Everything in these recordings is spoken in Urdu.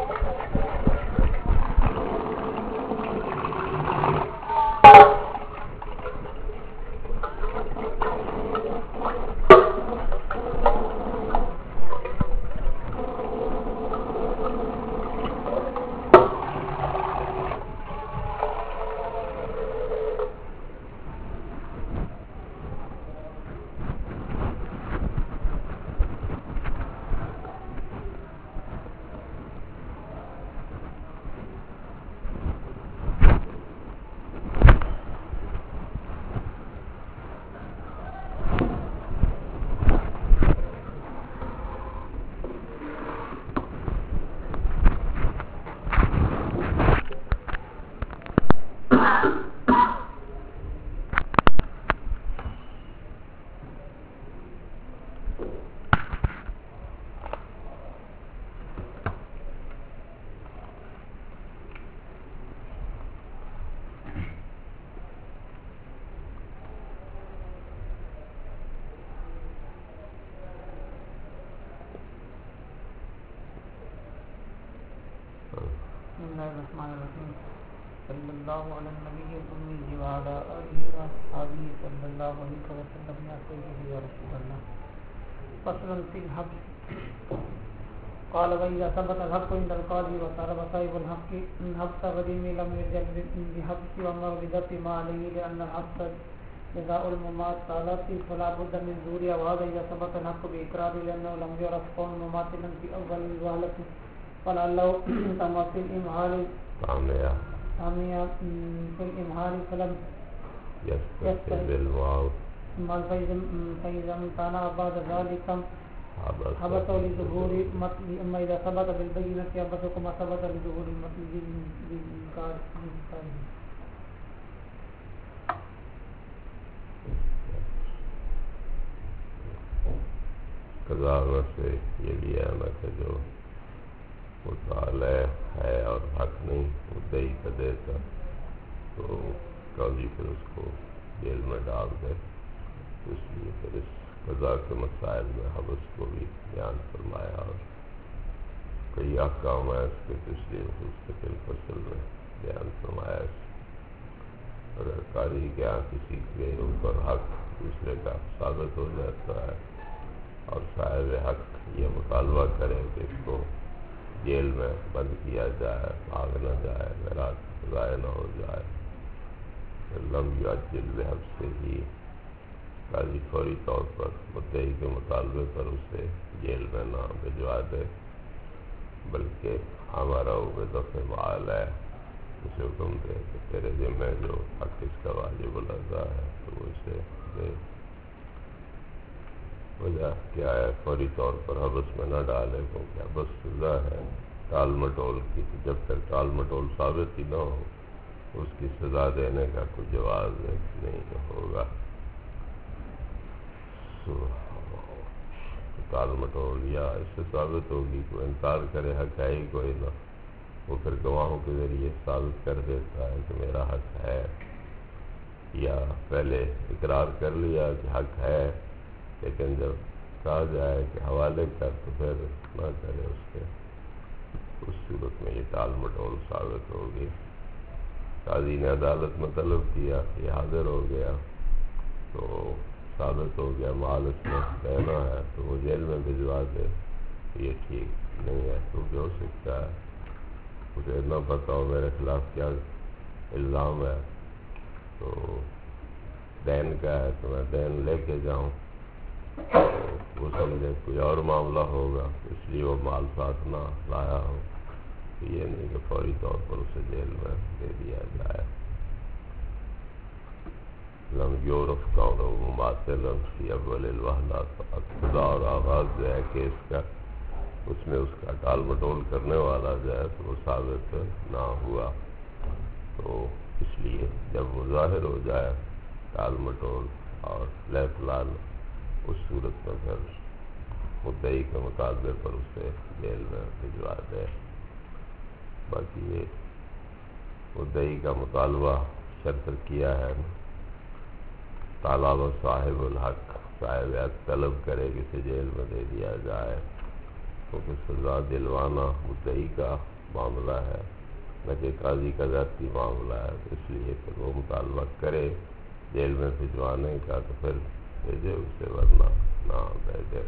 بسم الله الرحمن الرحيم صلى الله على النبي الأمي وعلى آله وأصحابه صلى الله عليه وسلم يا سيدي يا رسول الله. فصل في الحبس. قال وإذا ثبت الحق عند القاضي وصار صاحب الحق إن حبس غريم لم يجل بحبس وأمر بضبط ما عليه لأن الحبس جزاء المماثلة فلا بد من ظهورها وهذا إذا ثبت الحق بإقرار لأنه لم يعرف كون مماثلا في أول الوهلة فلعله كما في الإمهال في الإمهال فلم يستهل بالواو فإذا امتنع بعد ذلك حبسه لظهور مثل أما إذا ثبت بالبينة حبسه كما ثبت لظهور المثل بالإنكار. قضاء سے یہ بھی ہے نا کہ جو مطالعہ ہے اور حق نہیں مدعی کا دیتا تو قاضی پھر اس کو جیل میں ڈال دے. اس لیے پھر اس قضاء کے مسائل میں حبس کو بھی بیان فرمایا اور کئی احکام ہیں اس کے پچھلے مستقل فصل میں بیان فرمایا. اگر قاضی کے یہاں کسی کے اوپر حق دوسرے کا ثابت ہو جاتا ہے اور صاحب حق یہ مطالبہ کرے کہ اس کو جیل میں بند کیا جائے, بھاگ نہ جائے, میراث ضائع نہ ہو جائے, لم یعجل بحبس سے ہی قاضی فوری طور پر مدعی کے مطالبے پر اسے جیل میں نہ بھجوا دے بلکہ ہمارا دفع معال ہے اسے حکم دے کہ تیرے ذمہ جو حق اس کا واجب الادا ہے تو وہ اسے دے. وجہ کیا ہے فوری طور پر حبس میں نہ ڈالے کیونکہ حبس سزا ہے ٹال مٹول کی. جب تک ٹال مٹول ثابت ہی نہ ہو اس کی سزا دینے کا کوئی جواز نہیں ہوگا. ٹال مٹول یا اس سے ثابت ہوگی کوئی انکار کرے حق ہے ہی کوئی نہ, وہ پھر گواہوں کے ذریعے ثابت کر دیتا ہے کہ میرا حق ہے, یا پہلے اقرار کر لیا کہ حق ہے لیکن جب کہا جائے کہ حوالے کر تو پھر نہ کرے اس کے, اس صورت میں یہ ٹال مٹول ثابت ہوگی. قاضی نے عدالت میں طلب کیا, یہ حاضر ہو گیا تو ثابت ہو گیا مال اس میں دینا ہے تو وہ جیل میں بھجوا دے, یہ ٹھیک نہیں ہے. تو بھی ہو سکتا ہے مجھے نہ پتا ہو میرے خلاف کیا الزام ہے تو دین کا ہے تو میں دین لے کے جاؤں تو وہ سمجھے کوئی اور معاملہ ہوگا اس لیے وہ مال ساتھ نہ لایا ہو. یہ نہیں کہ فوری طور پر اسے جیل میں دے دیا جائے. لم یورف کونہ مماثلا فی اول الوہلہ, ابتدا اور آغاز جو ہے کیس کا اس میں اس کا ٹال مٹول کرنے والا جو ہے تو وہ ثابت نہ ہوا. تو اس لیے جب وہ ظاہر ہو جائے ٹال مٹول اور لے فلال اس صورت میں پھر مدعی کے مطالبے پر اسے جیل میں بھجوا دے. باقی یہ مدعی کا مطالبہ شرط کیا ہے طالب صاحب الحق, صاحب حق طلب کرے کہ اسے جیل میں دے دیا جائے کیونکہ سزا دلوانا مدعی کا معاملہ ہے، نہ کہ قاضی کا ذاتی معاملہ ہے، اس لیے پھر وہ مطالبہ کرے جیل میں بھجوانے کا تو پھر بھیجے اسے، ورنہ نہ بھیجے۔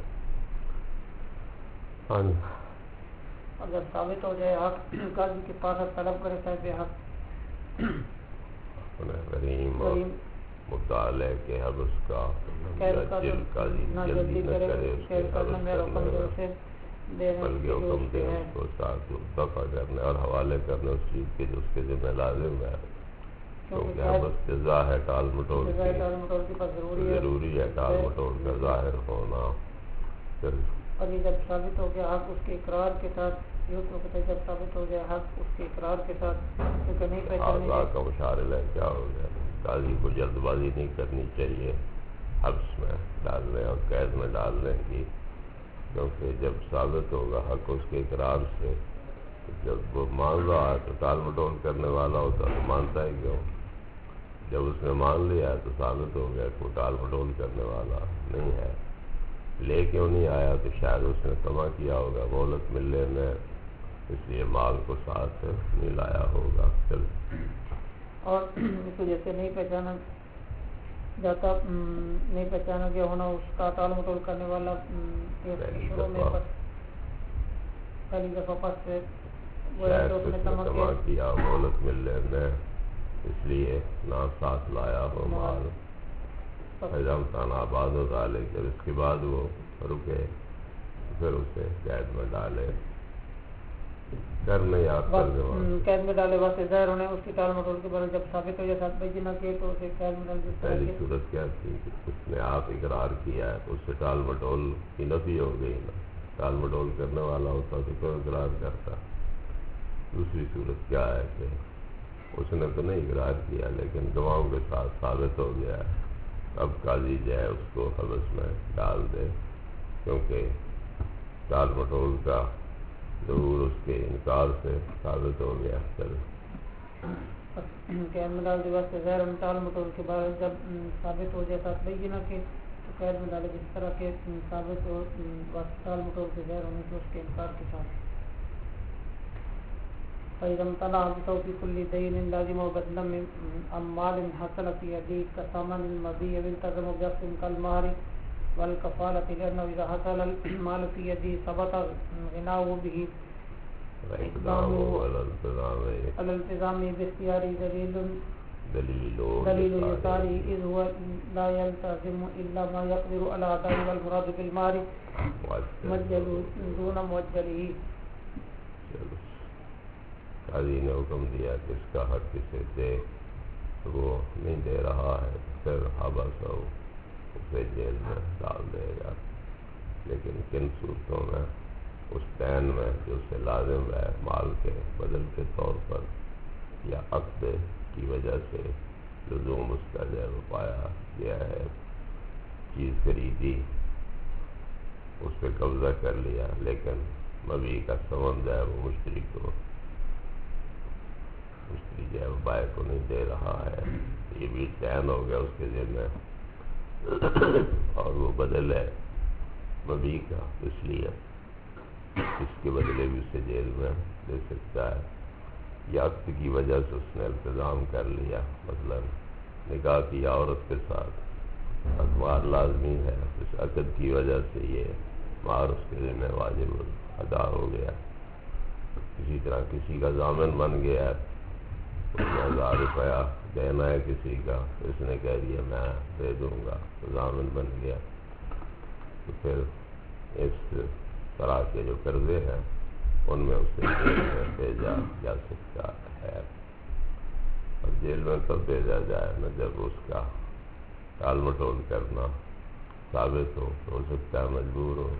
ہاں جی، اگر ثابت ہو جائے حق، قاضی کے پاس طلب کرے صاحب حق غریم اور مطالعہ کے حبس کا قاضی جلدی نہ کرے اس کے حبس کرنے میں، بلکہ حکم دے اس کو ساتھ دفع کرنے اور حوالے کرنے اس چیز کے جو اس کے ذمہ لازم ہے، کیونکہ حبس جزا ہے ٹال مٹول کی، ضروری ہے ٹال مٹول کا ظاہر ہونا۔ اور یہ جب ثابت ہو گیا حق اس کے اقرار کے ساتھ، یہ تو کہتے ہیں جب ثابت ہو گیا حق اس کے اقرار کے ساتھ، کیونکہ نہیں پہچانے کا مشارل ہے کیا ہو گیا، قاضی کو جلد بازی نہیں کرنی چاہیے حبس میں ڈالنے اور قید میں ڈالنے کی، کیونکہ جب ثابت ہوگا حق اس کے اقرار سے، تو جب وہ مان رہا ہے تو ٹال مٹول کرنے والا ہوتا تو مانتا ہی کیوں؟ جب اس نے مان لیا ہے تو ثابت ہو گیا کہ وہ ٹال مٹول کرنے والا نہیں ہے۔ لے کیوں نہیں آیا؟ تو شاید اس نے طمع کیا ہوگا مہلت ملنے میں، اس لیے مال کو ساتھ نہیں لایا ہوگا۔ چل اور اس وجہ سے نہیں پہچانا جاتا، نہیں پہچانا گیا ہونا اس کا ٹال مٹول کرنے والا شروع میں پہلی دفعہ پس سے طمع کیا مہلت ملنے میں، اس لیے نہ ساتھ لایا ہو مال۔ فیضان آباد و ڈالے، جب اس کے بعد وہ رکے پھر اسے قید میں ڈالے، کرنے یا قید میں ڈالے واسطے ظاہر ہونے اس کی ٹال مٹول کے بارے جب ثابت ہو جائے ساتھ بھائی نہ کیے تو اسے قید میں ڈال دیتا۔ پہلی صورت کیا تھی کہ اس نے آپ اقرار کیا ہے تو اس سے ٹال مٹول کی نفی ہو گئی نا، ٹال مٹول کرنے والا ہوتا تو کیوں اقرار کرتا۔ دوسری صورت کیا ہے کہ اس نے تو نہیں اقرار کیا لیکن گواہوں کے ساتھ ثابت ہو گیا ہے، اب قاضی جو ہے اس کو حبس میں ڈال دے، کیونکہ ٹال مٹول کا ضرور اس کے انکار سے ثابت ہو گیا۔ چل قید میں ڈال دے واسطے ظاہر ٹال مٹول کے بعد جب ثابت ہو جائے ساتھ بینہ کے تو قید میں ڈالے، جس طرح کے ثابت ہو واسطے ٹال مٹول کے ظاہر ہونے کے اس کے انکار کے ساتھ۔ فَإِذَا امْتَنَعَ بِتَوْفِيقِ كُلِّ دَيْنٍ لَازِمٍ وَبَدْلًا مِنْ أَمْوَالٍ حَصَلَ فِي يَدِهِ كَثَمَنِ الْمَبِيعِ وَالْتَزَمَ بِعَقْدٍ كَالْمَهْرِ وَالْكَفَالَةِ، لِأَنَّهُ إِذَا حَصَلَ الْمَالُ فِي يَدِهِ ثَبَتَ غِنَاؤُهُ بِهِ وَإِقْدَامُهُ عَلَى الْالْتِزَامِ بِاخْتِيَارِهِ دَلِيلُ يَسَارِهِ، إِذْ هُوَ لَا يَلْتَزِمُ إِلَّا مَا يَقْدِرُ عَلَى أَدَائِهِ، وَالْمُرَادُ بِالْمَالِ مُؤَجَّلٌ دُونَ مُؤَجَّلِهِ۔ قاضی نے حکم دیا کہ اس کا حق کسے دے، تو وہ نہیں دے رہا ہے پھر حبس ہو اسے جیل میں ڈال دے گا، لیکن کن صورتوں میں؟ اس دین میں جو اسے لازم ہے مال کے بدل کے طور پر، یا عقد کی وجہ سے لزوم اس کا جو ہے وہ پایا گیا ہے، چیز خریدی اس پہ قبضہ کر لیا، لیکن مبیع کا ثمن جو ہے وہ مشتری جو ہے وہ بائع کو نہیں دے رہا ہے، یہ بھی دین ہو گیا اس کے ذمہ میں، اور وہ بدل ہے مبیع کا، اس لیے اس کے بدلے بھی اسے جیل میں دے سکتا ہے۔ یا عقد کی وجہ سے اس نے التزام کر لیا، مثلا نکاح کیا عورت کے ساتھ، مہر لازمی ہے، اس عقد کی وجہ سے یہ مہر اس کے ذمہ واجب ادا ہو گیا۔ اسی طرح کسی کا ضامن بن گیا ہے، اس نے 1000 روپیہ دینا ہے کسی کا، اس نے کہہ دیا میں دے دوں گا، تو ضامن بن گیا، تو پھر اس طرح کے جو قرضے ہیں ان میں اسے جیل میں بھیجا جا سکتا ہے۔ اور جیل میں تب بھیجا جائے نا جب اس کا ٹال مٹول کرنا ثابت ہو سکتا ہے مجبور ہو،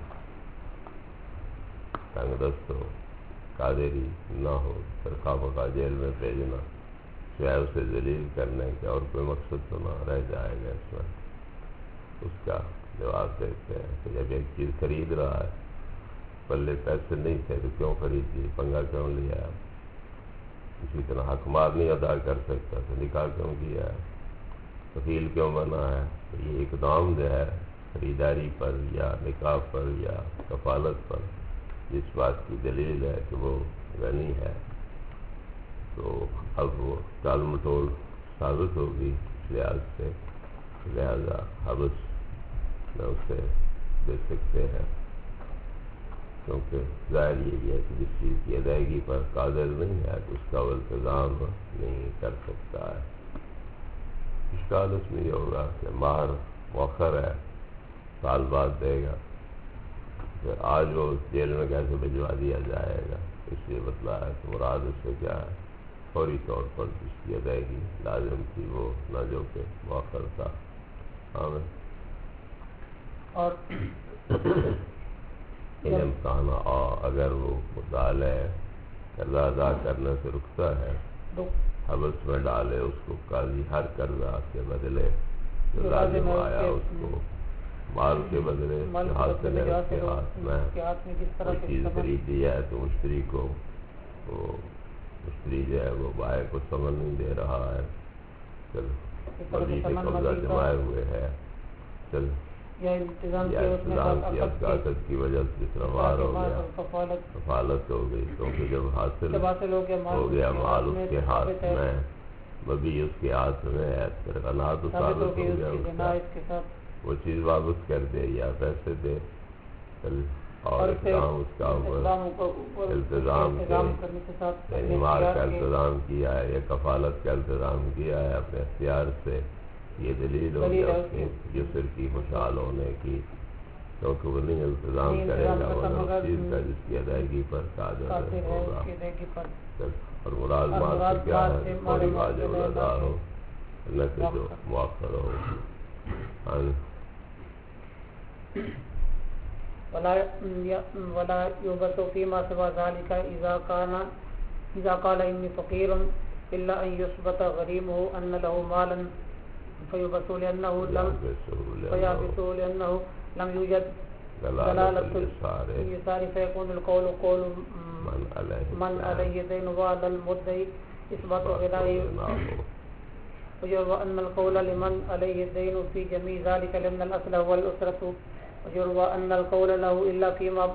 تنگ دست ہو، قادری نہ ہو، پھر خواہ جیل میں بھیجنا سوائے اسے ذلیل کرنے کے اور کوئی مقصد تو نہ رہ جائے گا اس میں۔ اس کا جواب دیتے ہیں کہ جب ایک چیز خرید رہا ہے، پلے پیسے نہیں تھے تو کیوں خرید لی، پنگا کیوں لیا ہے؟ اسی طرح حق مال نہیں ادا کر سکتا تو نکاح کیوں کیا ہے، وکیل کیوں بنا ہے؟ تو یہ اقدام جو ہے خریداری پر یا نکاح پر یا کفالت پر، جس بات کی دلیل ہے کہ وہ غنی ہے، تو اب وہ ٹال مٹول ثابت ہوگی اس لحاظ سے، لہذا حبس میں اسے دے سکتے ہیں، کیونکہ ظاہر یہی ہے کہ جس چیز کی ادائیگی پر قادر نہیں ہے تو اس کا وہ التزام نہیں کر سکتا ہے۔ اشکال اس میں یہ ہوگا کہ مہر مؤخر ہے، سال بعد دے گا، پھر آج وہ جیل میں کیسے بھجوا دیا جائے گا؟ اس لیے بتلایا کہ مراد اس سے کیا ہے، فوری طور پر جس کی ادائیگی لازم تھی وہ نہ جو کہ مؤخر تھا۔ اور ان امکان اگر وہ مطالعہ قرضہ ادا کرنے سے رکتا ہے، حبس میں ڈالے اس کو قاضی ہر قرضہ کے بدلے جو لازم آیا اس کو مال کے بدلے حاصل ہے اس کے ہاتھ میں کوئی چیز خریدی ہے تو مشتری کو وہ مشتری جو ہے وہ بائع کو سمجھ نہیں دے رہا ہے، چل مزید قبضہ جمائے ہوئے ہے، چل یا التزام کی عقد کی وجہ سے جس طرح مار ہو گیا، کفالت ہو گئی، کیونکہ جب حاصل ہو گیا مال اس کے ہاتھ میں، مبی اس کے ہاتھ میں ہے، پھر غنا تو ثابت ہو گیا اس کا، وہ چیز واپس کر دے یا پیسے دے، اور اقدام اس کا التزام کے یعنی مال کا التزام کیا ہے یا کفالت کا التزام کیا ہے اپنے اختیار سے، یہ دلیل ہو گیا اس کے جسر کی خوشحال ہونے کی، کیونکہ وہ نہیں التزام کرے گا وہ چیز کا جس کی ادائیگی پر قادر ہوگا، اور مراد مال سے کیا ہے فوری واجب ادا ہو نہ کہ جو مؤخر ہو۔ ولا يبث فيما سوى ذلك إذا قال إني فقير إلا أن يثبت غريمه أن له مالا فيبث لأنه لم يوجد دلالة اليسار فيكون القول قول من عليه دين وعلى المدعي إثبات غنائه، ويروى أن القول لمن عليه الدين في جميع ذلك لأن الأصل هو الأسرة، ويروى أن القول له إلا فيما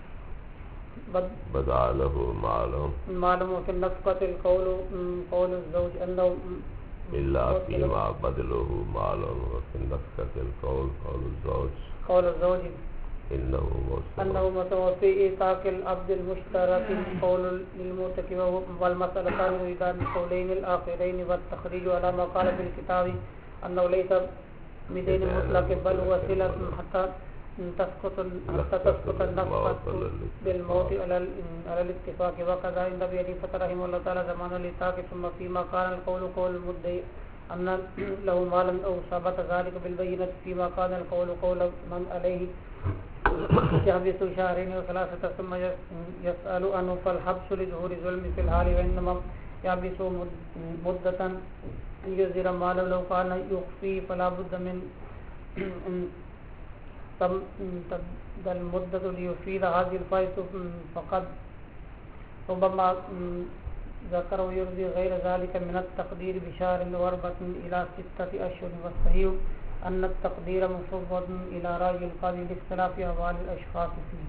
بدا له معلوم في النفقة قول الزوج أنه إلا فيما بدله معلوم وفي النفقة قول الزوج إنه متوفي إيثاق العبد المشترك قول للمعتق، والمسألتان يريدان القولين الآخرين والتخريج على ما قال في الكتاب أنه ليس بدين مطلق بل هو صلة حتى تسقط النفقة بالموت على الاتفاق، وكذا عند أبي حنيفة رحمه الله تعالى زمان الإيثاق، ثم فيما كان القول قول المدعي أن له مالا أو ثبت ذلك بالبينة، فيما كان القول قول من عليه يحبس شهرين وثلاثة ثم يسأل عنه، فالحبس لظهور ظلم في الحال، وإنما يحبس مدة يزر ماله لو كان يخفي فلا بد من تبدأ المدة ليفيد هذه الفائدة، فقد ربما ذكر ويرضي غير ذلك من التقدير بشهر وأربعة إلى 6 أشهر، والصحيح أن التقدير مفوض إلى رأي القاضي لاختلاف أحوال الأشخاص فيه۔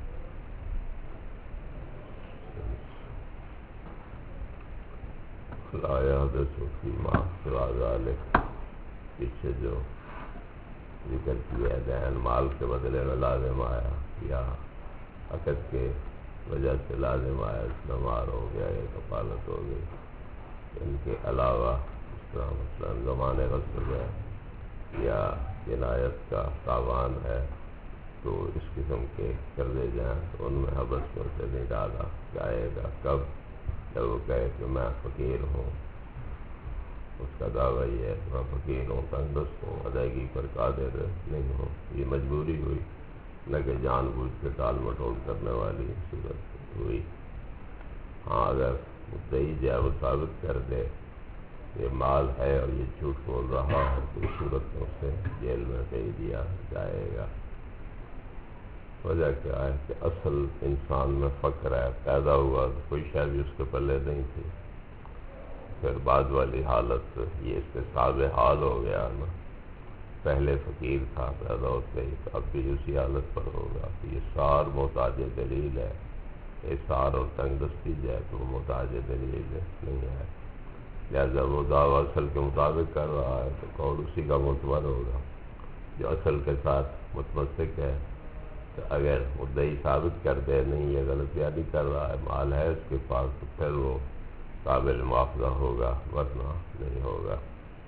لا يحدث فيما سوى ذلك، پیچھے جو ذکر کیا دین مال کے بدلے میں لازم آیا یا عقد کے وجہ سے لازم آیا، استعمال ہو گیا یا کفالت ہو گئی، ان کے علاوہ اس طرح مثلاً زمان غصب ہے یا جنایت کا تاوان ہے تو اس قسم کے قرضے جائیں تو ان میں حبس میں سے نہیں ڈالا جائے گا۔ کب؟ جب وہ کہے کہ میں فقیر ہوں، اس کا دعویٰ یہ ہے کہ میں فقیر ہوں، تنگست ہوں، ادائیگی پر قادر نہیں ہوں، یہ مجبوری ہوئی نہ کہ جان بوجھ کے ٹال مٹول کرنے والی صورت ہوئی۔ ہاں اگر مدعی جو ہے وہ ثابت کر دے یہ مال ہے اور یہ جھوٹ بول رہا ہے تو اس صورت میں اسے جیل میں بھیج دیا جائے گا۔ وجہ کیا ہے کہ اصل انسان میں فقر ہے، پیدا ہوا تو کوئی شے بھی اس کے پلے نہیں تھی، پھر بعد والی حالت یہ استصحاب حال ہو گیا نا، پہلے فقیر تھا پیدا ہوتے ہی، اب بھی اسی حالت پر ہوگا. یہ سار محتاج دلیل ہے. احسار اور تنگ دستی جو ہے تو وہ محتاج دلیل نہیں ہے. لہذا وہ دعویٰ اصل کے مطابق کر رہا ہے تو قول اسی کا معتبر ہوگا. جو اصل کے ساتھ متمسک ہے تو اگر مدعی ثابت کر دے نہیں یہ غلط یادی کر رہا ہے، مال ہے اس کے پاس، تو پھر وہ قابل معاوضہ ہوگا، ورنہ نہیں ہوگا.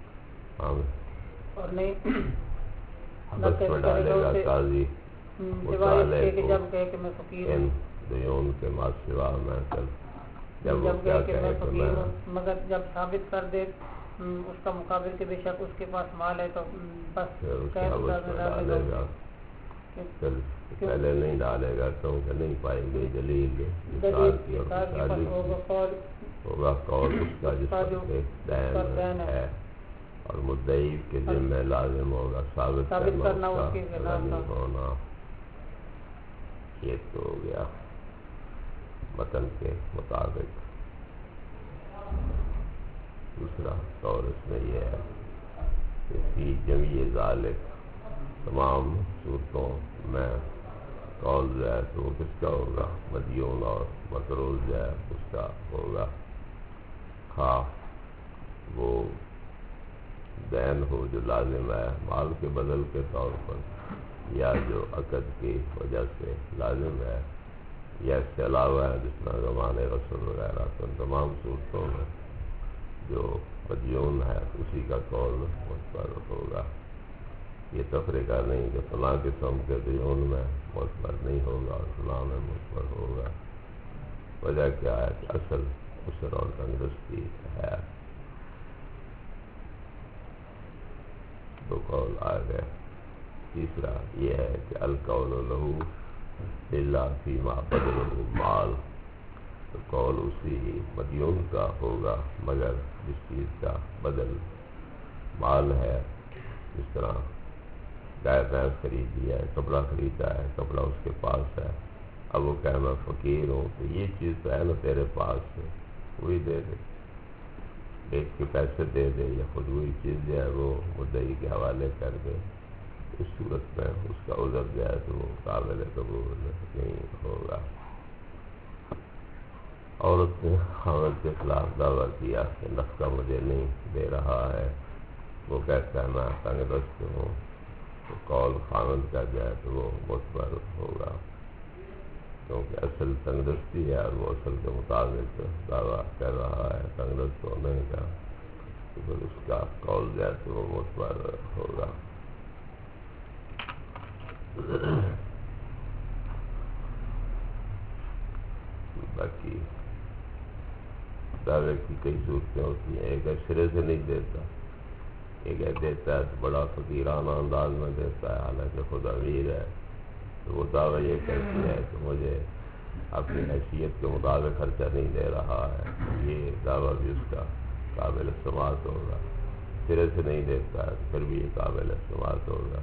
اور نہیں بس میں ڈالے گا قاضی مطالعے کو جب کہے کہ میں فقیر ان ہوں، دیون کے ما سوا میں کل جب کہے کہ میں فقیر ہوں، مگر جب ثابت کر دے اس کا مقابل کہ بے شک اس کے پاس مال ہے تو بس ڈالے گا. پہلے نہیں ڈالے گا کیونکہ نہیں پائیں گے دلیل کی اور ہوگا قول اس کا جس پر دین ہے اور مدعی کے ذمہ لازم ہوگا ثابت کرنا اس کا غنی ہونا. یہ تو ہو گیا متن کے مطابق. دوسرا قول اس میں یہ ہے کہ فی جمیع ذالک تمام صورتوں میں قول جو ہے تو وہ کس کا ہوگا؟ مدیون اور مقروض جو ہے اس کا ہوگا. خواہ وہ دین ہو جو لازم ہے مال کے بدل کے طور پر، یا جو عقد کی وجہ سے لازم ہے، یا اس کے علاوہ ہے جس طرح زمان رسول وغیرہ. تو تمام صورتوں میں جو مدیون ہے اسی کا قول معتبر ہوگا. یہ تفریقہ نہیں کہ فلاں قسم کے دیون میں معتبر نہیں ہوگا اور فلاں میں معتبر ہوگا. وجہ کیا ہے کہ اصل عسر اور تنگدستی ہے. دو قول آ گئے. تیسرا یہ ہے کہ القول لہو الا فیما بدلہ مال، تو قول اسی مدیون کا ہوگا مگر جس چیز کا بدل مال ہے. جس طرح گائے بھینس خرید لیا ہے، کپڑا خریدا ہے، کپڑا اس کے پاس ہے، اب وہ کہے میں فقیر ہوں تو یہ چیز تو ہے نا تیرے پاس ہے، وہی دے دے، بیچ کے پیسے دے دے یا خود وہی چیز جو ہے وہ مدعی کے حوالے کر دے. اس صورت میں اس کا عذر جو ہے تو وہ قابل قبول نہیں ہوگا. عورت نے خاوند کے خلاف دعویٰ کیا کہ نفقہ مجھے نہیں دے رہا ہے، وہ کہتا ہے میں تنگ دست ہوں، تو قول خاوند کا جو ہے تو وہ معتبر ہوگا کیونکہ اصل تنگ دستی ہے اور وہ اصل کے مطابق دعویٰ کر رہا ہے تنگ دست ہونے کا، تو پھر اس کا قول جو ہے تو وہ معتبر ہوگا. باقی دعوے کی کئی صورتیں ہوتی ہیں. ایک ہے سرے سے نہیں دیتا، ایک ہے دیتا ہے تو بڑا فقیرانہ انداز میں دیتا ہے حالانکہ خود امیر ہے، تو وہ دعویٰ یہ کہتی ہے کہ مجھے اپنی حیثیت کے مطابق خرچہ نہیں دے رہا ہے. یہ دعویٰ بھی اس کا قابل سماعت ہوگا. سرے سے نہیں دیتا ہے پھر بھی یہ قابل سماعت ہوگا.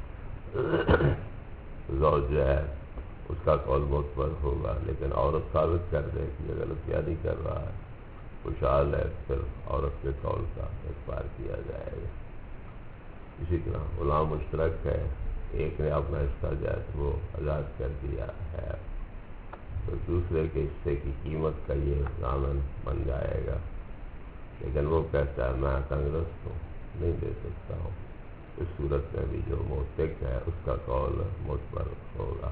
زوج جو ہے اس کا قول معتبر ہوگا، لیکن عورت ثابت کر دے کہ یہ غلط نہیں کر رہا ہے، خوشحال ہے، پھر عورت کے قول کا اعتبار کیا جائے گا. اسی طرح غلام مشترک ہے، ایک نے اپنا حصہ جو ہے وہ آزاد کر دیا ہے تو دوسرے کے حصے کی قیمت کا یہ ضامن بن جائے گا، لیکن وہ کہتا ہے میں تنگ دست ہوں، نہیں دے سکتا ہوں. اس صورت میں بھی جو موثق ہے اس کا قول معتبر ہوگا.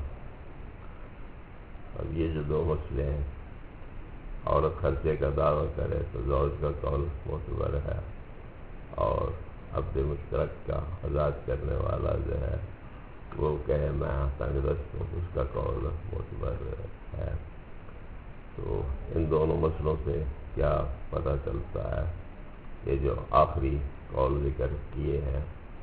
اب یہ جو دو مسئلے ہیں، عورت خرچے کا دعویٰ کرے تو زوج کا قول معتبر ہے، اور عبد مشترک کا آزاد کرنے والا جو ہے وہ کہے میں تنگ دست ہوں، اس کا قول معتبر ہے. تو ان دونوں مسئلوں سے کیا پتہ چلتا ہے؟ یہ جو آخری قول ذکر کیے ہیں،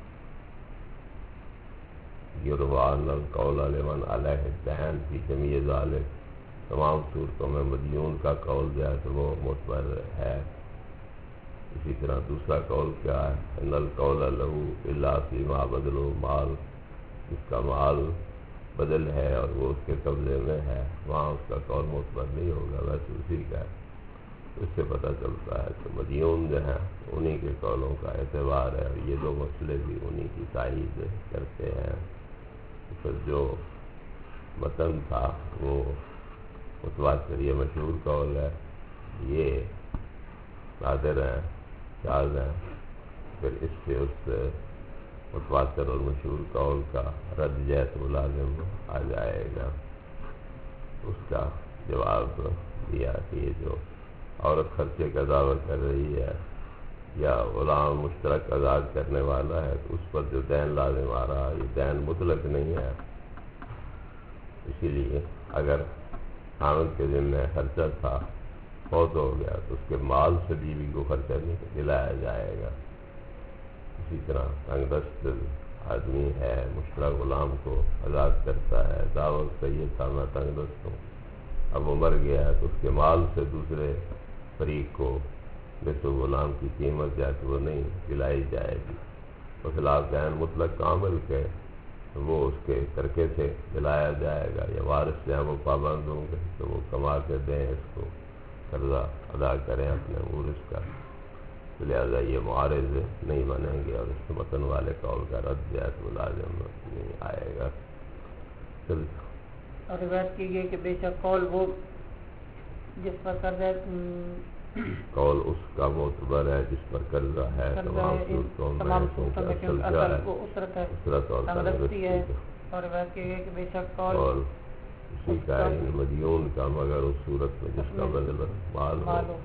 یروان القول لمن علیہ الدین فی جمیع ذالک، تمام صورتوں میں مدیون کا قول جو ہے تو وہ معتبر ہے. اسی طرح دوسرا قول کیا ہے؟ ان القول لہو الا فیما بدلہ مال، جس کا مال بدل ہے اور وہ اس کے قبضے میں ہے وہاں اس کا قول معتبر نہیں ہوگا، ویسے اسی کا ہے. اس سے پتہ چلتا ہے کہ مدیون جو ہیں انہی کے قولوں کا اعتبار ہے، اور یہ دو مسئلے بھی انہی کی تائید کرتے ہیں۔ پھر جو متن تھا وہ متواتر، یہ مشہور قول ہے، یہ نادر ہیں، شاذ ہیں، پھر اس سے اس متواتر اور مشہور قول کا رد جیت ملازم آ جائے گا۔ اس کا جواب دیا کہ یہ جو عورت خرچے کا دعویٰ کر رہی ہے یا غلام مشترک آزاد کرنے والا ہے تو اس پر جو دین لازم آ رہا ہے یہ دین مطلق نہیں ہے، اسی لیے اگر خاوند کے ذمہ خرچہ تھا، فوت ہو گیا تو اس کے مال سے بیوی کو خرچہ نہیں دلایا جائے گا۔ اسی طرح تنگ دست آدمی ہے، مشترک غلام کو آزاد کرتا ہے، دعوت کا یہ تھا میں تنگ دست ہوں، اب وہ مر گیا ہے تو اس کے مال سے دوسرے فریق کو جیسے غلام کی قیمت یا کہ وہ نہیں دلائی جائے گی، بخلاف دین مطلق کامل کے وہ اس کے ترکے سے دلایا جائے گا، یا وارث سے وہ پابند ہوں گے تو وہ کما کے دیں اس کو، قرضہ ادا کریں اپنے مورث کا، لہذا یہ معارض نہیں بنیں گے اور اس متن والے قول کا رد جائز ملازم نہیں آئے گا۔ اور روایت کی گئی کہ بے شک قول وہ جس پر قرضہ قول اس کا معتبر ہے جس پر قرضہ ہے، تمام صورتوں میں اسرت اور تندرستی ہے۔ اور روایت کی گئی کہ بے شک قول اسی کا مدیون کا مگر اس صورت میں جس کا بدل مال ہو۔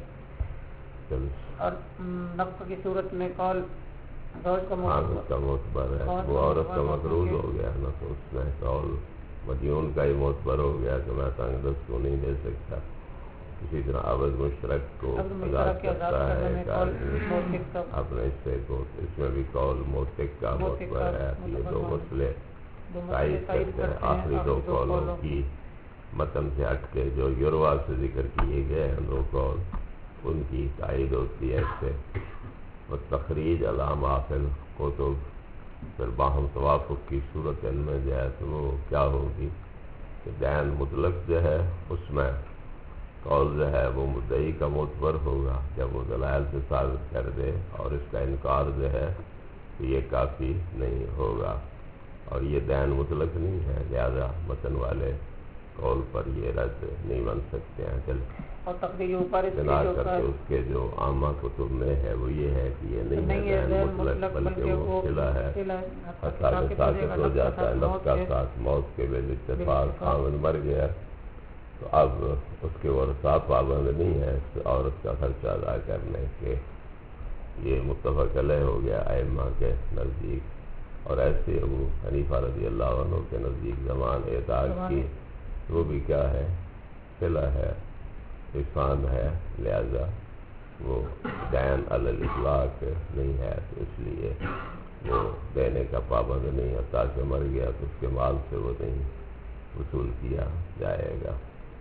اور نفق کی صورت میں قول زوج کا معتبر ہے، وہ عورت کا مقروض ہو گیا نا تو اس میں قول مدیون کا ہی معتبر ہو گیا کہ میں تنگ دست کو نہیں دے سکتا۔ اسی طرح عوض مشترک کو آزاد کرتا ہے اپنے حصے کو، اس میں بھی قول موتق کا معتبر ہے۔ یہ دو مسئلے تائید کرتے ہیں، آخری دو قولوں کی متن سے ہٹ کے جو یروا سے ذکر کیے گئے ہیں دو قول، ان کی تائید ہوتی ہے اس سے۔ اور تخریج علام آخر کو تو پھر باہم توافق کی صورت میں جو ہے تو وہ کیا ہوگی کہ دین مطلق جو ہے اس میں قول جو ہے وہ مدعی کا معتبر ہوگا جب وہ دلائل سے ثابت کر دے، اور اس کا انکار جو ہے تو یہ کافی نہیں ہوگا، اور یہ دین مطلق نہیں ہے، لہذا متن والے قول پر یہ رد نہیں بن سکتے ہیں۔ اور تقریر اوپر بنا کر کے اس کے جو عامہ کتب میں ہے وہ یہ ہے کہ یہ نہیں ہے دین مطلق، بلکہ وہ صلہ ہے، حتیٰ کہ ساقط ہو جاتا ہے نفس کا ساتھ موت کے بے اتفاق خاوند مر گیا تو اب اس کے ورثاء پابند نہیں ہے اس عورت کا خرچہ ادا کرنے کے، یہ متفق علیہ ہو گیا ائمہ کے نزدیک۔ اور ایسے ابو حنیفہ رضی اللہ عنہ کے نزدیک زمان اعتاق کی وہ بھی کیا ہے، صلہ ہے، احسان ہے، لہذا وہ دین علی الاطلاق نہیں ہے، تو اس لیے وہ دینے کا پابند نہیں ہے، تاکہ مر گیا تو اس کے مال سے وہ نہیں وصول کیا جائے گا۔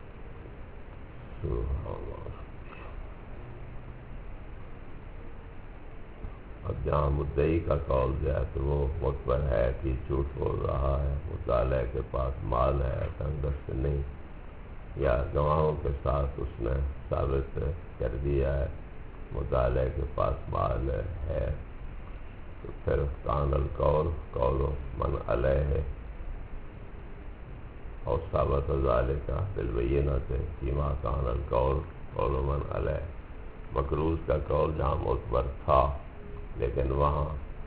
اب جہاں مدعی کا قول جو ہے تو وہ معتبر ہے کہ جھوٹ بول رہا ہے، مطالعہ کے پاس مال ہے، تنگ دست نہیں، یا گواہوں کے ساتھ اس نے ثابت کر دیا ہے مطالعہ کے پاس مال ہے، تو پھر کان القول قول من علیہ اور ثابت ذالک بالبینۃ فیما کان القول قول من علیہ۔ مقروض کا قول جہاں معتبر تھا لیکن وہاں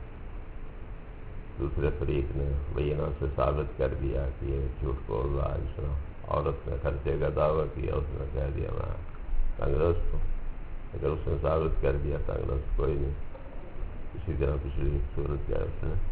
دوسرے فریق نے بینہ سے ثابت کر دیا کہ یہ جھوٹ بول رہا ہے، اس طرح عورت نے خرچے کا دعویٰ کیا، اس نے کہہ دیا میں تنگرست ہوں، اگر اس نے ثابت کر دیا تنگرست کوئی نہیں۔ اسی طرح پچھلی صورت کیا اس نے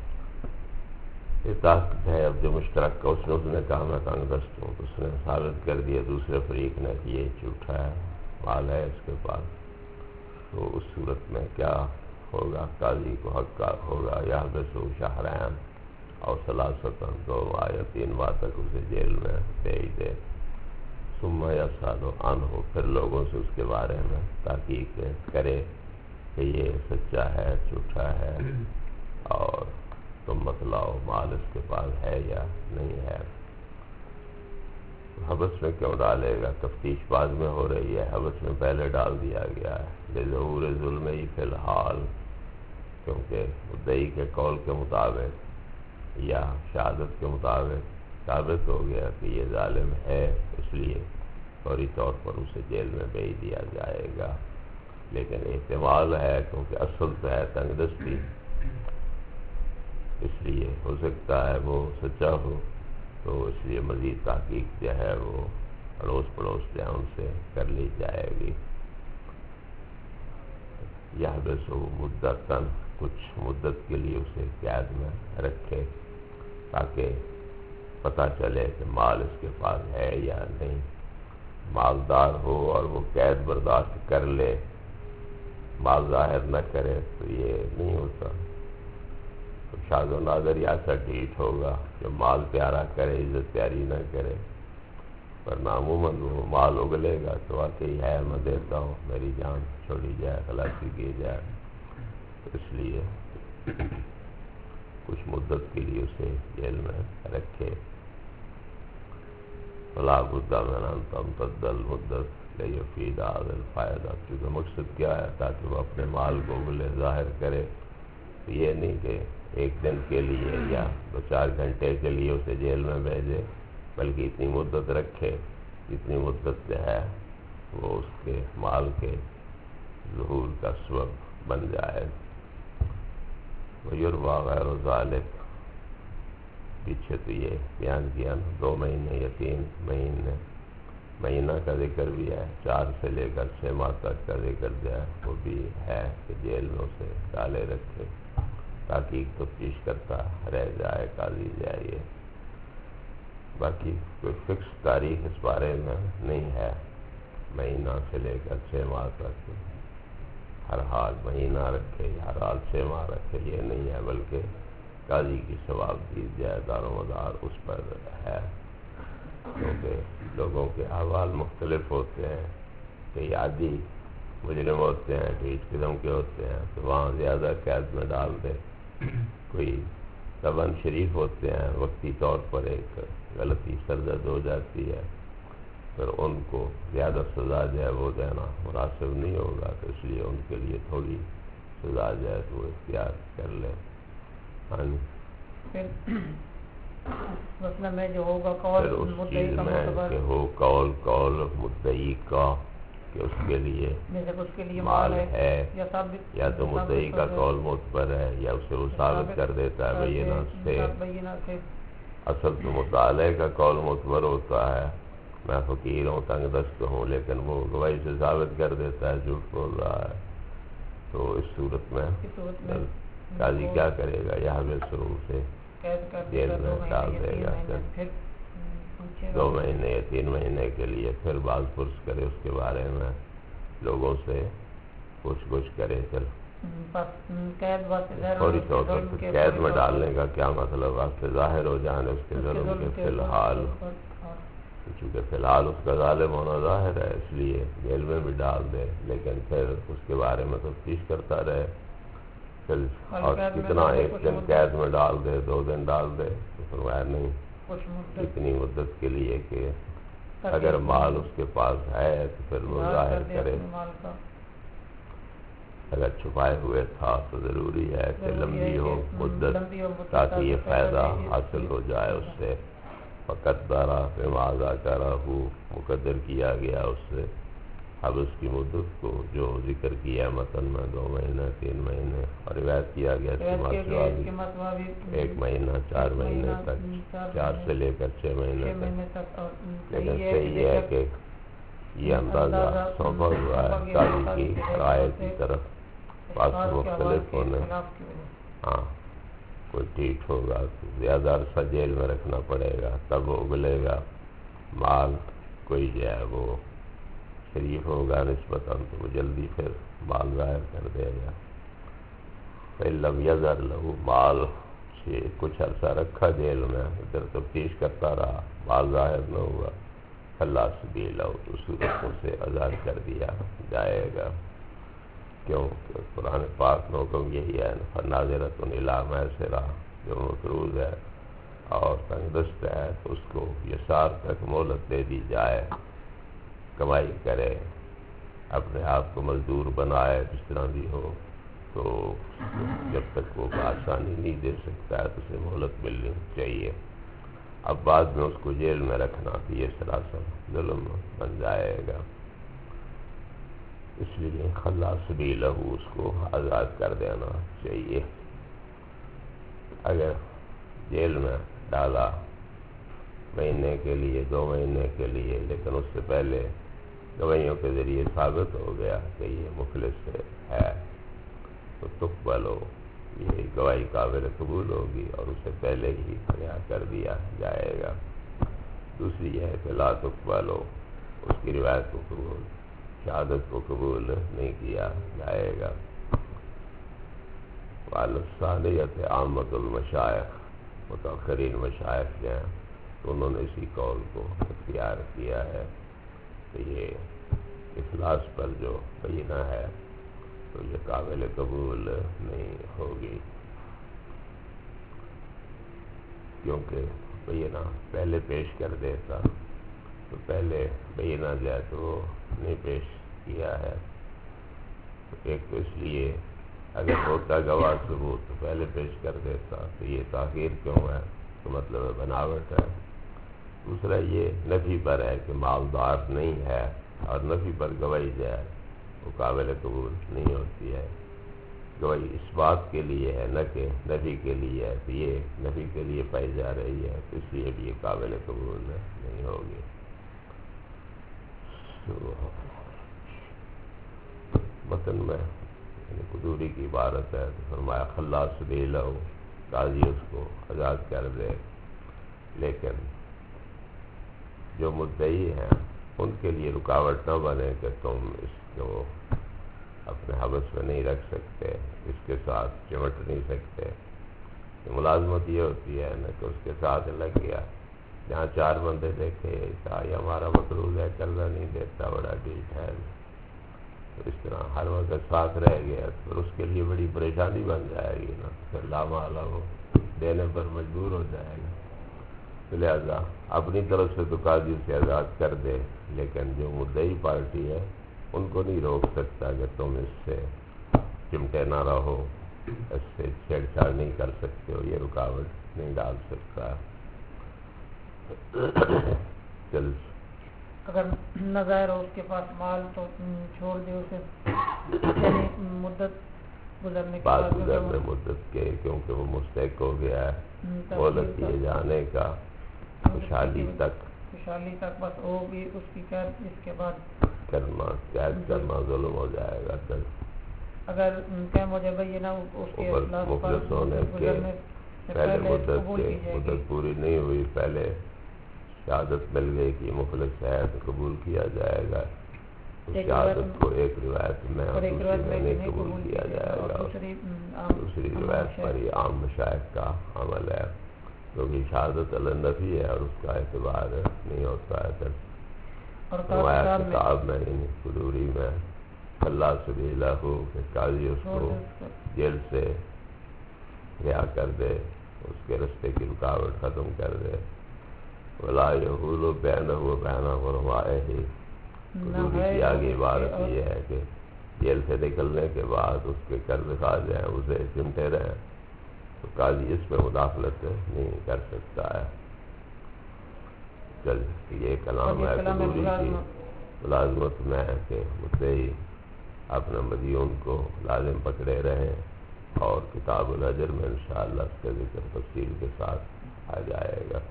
اطاعت ہے، اب جو مشترک کا اس نے کہا میں تنگرست ہوں تو اس نے ثابت کر دیا دوسرے فریق نے کہ یہ جھوٹا ہے، مال ہے اس کے پاس، تو اس صورت میں کیا ہوگا؟ قاضی کو حق کا ہوگا یا بس شہرین اور ثلاثتاً 2 ماہ یا 3 ماہ تک اسے جیل میں بھیج دے، ثم یسأل عنہ، پھر لوگوں سے اس کے بارے میں تحقیق کرے کہ یہ سچا ہے جھوٹا ہے، اور تم بتلاؤ مال اس کے پاس ہے یا نہیں ہے۔ حبس میں کیوں ڈالے گا؟ تفتیش بعد میں ہو رہی ہے، حبس میں پہلے ڈال دیا گیا ہے لظہور ظلم ہی فی الحال، کیونکہ مدعی کے قول کے مطابق یا شہادت کے مطابق ثابت ہو گیا کہ یہ ظالم ہے، اس لیے فوری طور پر اسے جیل میں بھیج دیا جائے گا۔ لیکن احتمال ہے کیونکہ اصل تو ہے تنگ دستی، اس لیے ہو سکتا ہے وہ سچا ہو، تو اس لیے مزید تحقیق جو ہے وہ اڑوس پڑوس جو ہے ان سے کر لی جائے گی۔ یحبسہ مدتاً، کچھ مدت کے لیے اسے قید میں رکھے تاکہ پتہ چلے کہ مال اس کے پاس ہے یا نہیں۔ مالدار ہو اور وہ قید برداشت کر لے، مال ظاہر نہ کرے تو یہ نہیں ہوتا۔ تو شاذ و نادر یا ایسا ڈھیٹ ہوگا کہ مال پیارا کرے، عزت پیاری نہ کرے، ورنہ عموماً وہ مال اگلے گا تو واقعی ہے میں دیتا ہوں، میری جان چھوڑی جائے، خلاصی کی جائے۔ تو اس لیے کچھ مدت کے لیے اسے جیل میں رکھے۔ فلا بد من ان تمتد المدت لیفید هذا الفائدہ، کیونکہ مقصد کیا ہے؟ تاکہ وہ اپنے مال کو اگلے، ظاہر کرے۔ تو یہ نہیں کہ ایک دن کے لیے یا 2-4 گھنٹے کے لیے اسے جیل میں بھیجے، بلکہ اتنی مدت رکھے جتنی مدت جو ہے وہ اس کے مال کے ظہور کا سبب بن جائے۔ وَيُرْوَى غَيْرُ ذَلِكَ، پیچھے تو یہ بیان کیا نا 2 مہینے یا 3 مہینے، مہینہ کا ذکر بھی ہے، 4 سے لے کر 6 ماہ تک کا ذکر جو ہے وہ بھی ہے کہ جیل میں اسے ڈالے رکھے، تحقیق تفتیش کرتا رہ جائے قاضی جائے۔ باقی کوئی فکس تاریخ اس بارے میں نہیں ہے، مہینہ سے لے کر 6 ماہ تک، ہر حال مہینہ رکھے، ہر حال 6 ماہ رکھے، یہ نہیں ہے، بلکہ قاضی کی ثواب دی جائے، دار و مدار اس پر ہے، کیونکہ لوگوں کے احوال مختلف ہوتے ہیں، کئی عادی مجرم ہوتے ہیں، کئی اس قسم کے ہوتے ہیں تو وہاں زیادہ قید میں ڈال دے، کوئی طبعاً شریف ہوتے ہیں، وقتی طور پر ایک غلطی سرزد ہو جاتی ہے، پھر ان کو زیادہ سزا جو ہے وہ دینا مناسب نہیں ہوگا، تو اس لیے ان کے لیے تھوڑی سزا جو ہے تو وہ اختیار کر لے۔ پھر مسئلہ میں جو ہوگا پھر قول اس مدعی چیز کا میں معتبر کہ ہو قول مدعی کا کہ اس کے لیے جیسے اس کے لیے مال ہے، یا ثابت، یا تو مدعی کا قول معتبر ہے یا اسے وہ ثابت کر دیتا ہے بینہ سے۔ اصل تو مطالعے کا قول معتبر ہوتا ہے، میں فقیر ہوں، تنگ دست ہوں، لیکن وہ گواہی سے ثابت کر دیتا ہے جھوٹ بول رہا ہے، تو اس صورت میں قاضی کیا کرے گا؟ یہاں بے سرور سے جیل میں ڈال دے گا، پھر 2 مہینے یا 3 مہینے کے لیے پھر باز پرس کرے، اس کے بارے میں لوگوں سے پوچھ گچھ کرے، پھر فوری طور پر قید میں ڈالنے کا کیا مطلب؟ واسطے ظاہر ہو جانے اس کے ظلم کے فی الحال، چونکہ فی الحال اس کا ظالم ہونا ظاہر ہے، اس لیے جیل میں بھی ڈال دے، لیکن پھر اس کے بارے میں تفتیش کرتا رہے، پھر اور کتنا 1 دن قید میں ڈال دے، 2 دن ڈال دے، تو فرمایا نہیں، اتنی مدت کے لیے کہ اگر مال اس کے پاس ہے تو پھر وہ ظاہر کرے، اگر چھپائے ہوئے تھا تو ضروری ہے کہ لمبی ہو مدت تاکہ یہ فائدہ حاصل ہو جائے اس سے۔ فقط دارا بماذا کرہ، مقدر کیا گیا اس سے حبس کی مدت کو جو ذکر کیا متن میں 2 مہینے 3 مہینے، اور روایت کیا گیا 1 مہینہ 4 مہینے تک، 4 سے لے کر 6 مہینے تک، لیکن صحیح یہ ہے کہ یہ اندازہ سونپا ہوا ہے قاضی کی رائے کی طرف، بات مختلف ہونے، ہاں کوئی ٹھیک ہوگا تو زیادہ عرصہ جیل میں رکھنا پڑے گا، تب وہ اگلے گا مال، کوئی جو ہے وہ شریف ہوگا نسبتاً تو وہ جلدی پھر مال ظاہر کر دے گا۔ فَإِن لَمْ يَظْهَرْ لَهُ مال، کچھ عرصہ رکھا جیل میں، ادھر تفتیش کرتا رہا، مال ظاہر نہ ہوا، فَلَا سَبِيلَ لَهُ، تو صورتوں سے آزاد کر دیا جائے گا۔ کیوں کہ قرآن پاک میں حکم یہی ہے، فَنَاظِرَةٌ إِلَىٰ مَيْسَرَةٍ، جو مفروض ہے اور تنگ دست ہے تو اس کو یسار تک مہلت دے دی جائے، کمائی کرے، اپنے آپ کو مزدور بنائے جس طرح بھی ہو، تو جب تک وہ آسانی نہیں دے سکتا ہے تو اسے مہلت ملنی چاہیے۔ اب بعد میں اس کو جیل میں رکھنا تو یہ سراسر ظلم بن جائے گا، اس لیے خلا سبیلہ اس کو آزاد کر دینا چاہیے۔ اگر جیل میں ڈالا مہینے کے لیے، 2 مہینے کے لیے، لیکن اس سے پہلے گواہیوں کے ذریعے ثابت ہو گیا کہ یہ مفلس ہے تو تقبل ہو، یہ گواہی قابل قبول ہوگی اور اسے پہلے ہی رہا کر دیا جائے گا۔ دوسری یہ ہے کہ لا تقبل ہو، اس کی روایت کو قبول، شہادت کو قبول نہیں کیا جائے گا۔ والثانیۃ عامۃ المشائخ، متأخرین مشائخ جو ہیں تو انہوں نے اسی قول کو اختیار کیا ہے کہ یہ افلاس پر جو بینہ ہے تو یہ قابل قبول نہیں ہوگی، کیونکہ بینہ پہلے پیش کر دیتا تو پہلے بینہ جو ہے تو وہ نہیں پیش کیا ہے۔ ایک تو اس لیے اگر ہوتا گواہ ثبوت تو پہلے پیش کر دیتا تو یہ تاخیر کیوں ہے، تو مطلب بناوٹ ہے۔ دوسرا یہ نفی پر ہے کہ مالدار نہیں ہے، اور نفی پر گواہی جو ہے وہ قابل قبول نہیں ہوتی ہے۔ گواہی اس بات کے لیے ہے نہ کہ نفی کے لیے ہے، تو یہ نفی کے لیے پائی جا رہی ہے تو اس لیے بھی یہ قابل قبول نہیں ہوگی۔ متن میں قدوری کی عبارت ہے تو فرمایا خلا سبیلہ، قاضی اس کو آزاد کر دے، لیکن جو مدعی ہیں ان کے لیے رکاوٹ نہ بنے کہ تم اس کو اپنے حبس میں نہیں رکھ سکتے، اس کے ساتھ چمٹ نہیں سکتے۔ ملازمت یہ ہوتی ہے نا کہ اس کے ساتھ لگ گیا، جہاں 4 بندے دیکھے یہ ہمارا مقروض ہے، قرضہ نہیں دیتا، بڑا ڈیٹ ہے، تو اس طرح ہر وقت ساتھ رہ گیا تو پھر اس کے لیے بڑی پریشانی بن جائے گی نا، پھر لامحالہ وہ دینے پر مجبور ہو جائے گا۔ لہذا اپنی طرف سے تو قاضی سے آزاد کر دے، لیکن جو مدعی پارٹی ہے ان کو نہیں روک سکتا کہ تم اس سے چمٹے نہ رہو، اس سے چھیڑ چھاڑ نہیں کر سکتے ہو، یہ رکاوٹ نہیں ڈال سکتا۔ چل اگر نہ ظاہر ہو اس کے پاس مال تو چھوڑ دے اسے، یعنی مدت گزرنے کے بعد گزرنے مدت کے، کیونکہ وہ مستحق ہو گیا ہے مہلت کیے جانے کا، خوشحالی تک بس وہ بھی اس کی قید اس کے بعد قید کرنا ظلم ہو جائے گا۔ اگر کیا مجھے یہ نہ اس کے مفلس ہونے کے پہلے مدت پوری نہیں ہوئی، پہلے شہادت مل گئی کہ مفلس ہے تو قبول کیا جائے گا، شہادت کو ایک روایت میں اور دوسری میں نہیں قبول کیا جائے گا، دوسری روایت پر یہ عام مشائخ کا عمل ہے، کیونکہ شہادت النفی ہے اور اس کا اعتبار نہیں ہوتا ہے۔ فرمایا کتاب میں قدوری میں اللہ سبیلہ ہو کہ قاضی اس کو جیل سے رہا کر دے، اس کے رستے کی رکاوٹ ختم کر دے۔ ولا یحول بینہ و بین غرمائہ، قدوری کی آگے عبارت یہ ہے کہ جیل سے نکلنے کے بعد اس کے قرض خواہ ہیں اسے چمٹے رہیں تو قاضی اس میں مداخلت نہیں کر سکتا ہے۔ چل یہ کلام ہے قدوری کی ملازمت میں کہ مدعی اپنے مدیون کو لازم پکڑے رہیں، اور کتاب الحجر میں انشاءاللہ اس کا ذکر تفصیل کے ساتھ آ جائے گا۔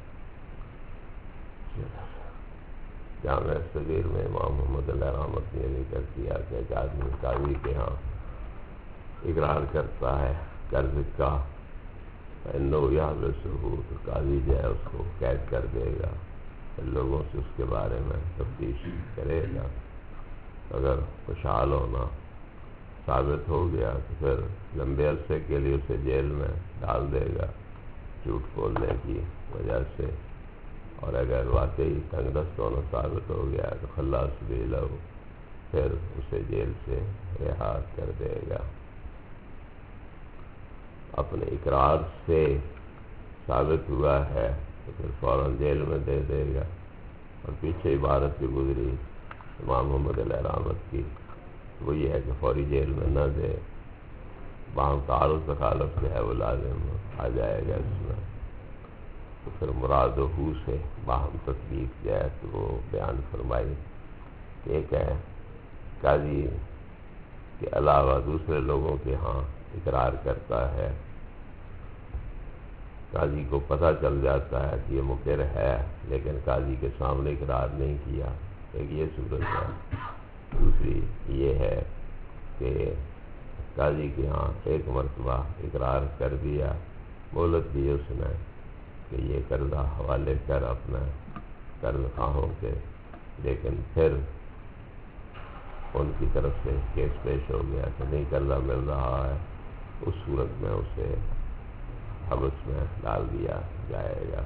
جامع صغیر میں امام محمد علیہ رحمت نے ذکر کیا کہ ایک آدمی قاضی کے ہاں اقرار کرتا ہے قرض کا، فإنه يحبسه، تو قاضی جو ہے اس کو قید کر دے گا، پھر لوگوں سے اس کے بارے میں تفتیش کرے گا، اگر خوشحال ہونا ثابت ہو گیا تو پھر لمبے عرصے کے لیے اسے جیل میں ڈال دے گا جھوٹ بولنے کی وجہ سے، اور اگر واقعی تنگ دست ہونا ثابت ہو گیا تو خلا سبیلہ، پھر اسے جیل سے رہا کر دے گا۔ اپنے اقرار سے ثابت ہوا ہے تو پھر فوراً جیل میں دے دے گا. اور پیچھے عبارت جو گزری امام محمد علیہ رحمت کی وہ یہ ہے کہ فوری جیل میں نہ دے، باہم تعارض تخالف جو ہے وہ لازم آ جائے گا اس میں. تو پھر مراد و ہو سے باہم تطبیق جو ہے تو وہ بیان فرمائی کہ ایک ہے قاضی کے علاوہ دوسرے لوگوں کے ہاں اقرار کرتا ہے، قاضی کو پتہ چل جاتا ہے کہ یہ مقر ہے لیکن قاضی کے سامنے اقرار نہیں کیا، ایک یہ صورت ہے. دوسری یہ ہے کہ قاضی کے ہاں ایک مرتبہ اقرار کر دیا، مہلت دی اس نے کہ یہ قرضہ حوالے کر اپنا قرض خواہوں کے، لیکن پھر ان کی طرف سے کیس پیش ہو گیا کہ نہیں قرضہ مل رہا ہے، اس صورت میں اسے حبس میں ڈال دیا جائے گا.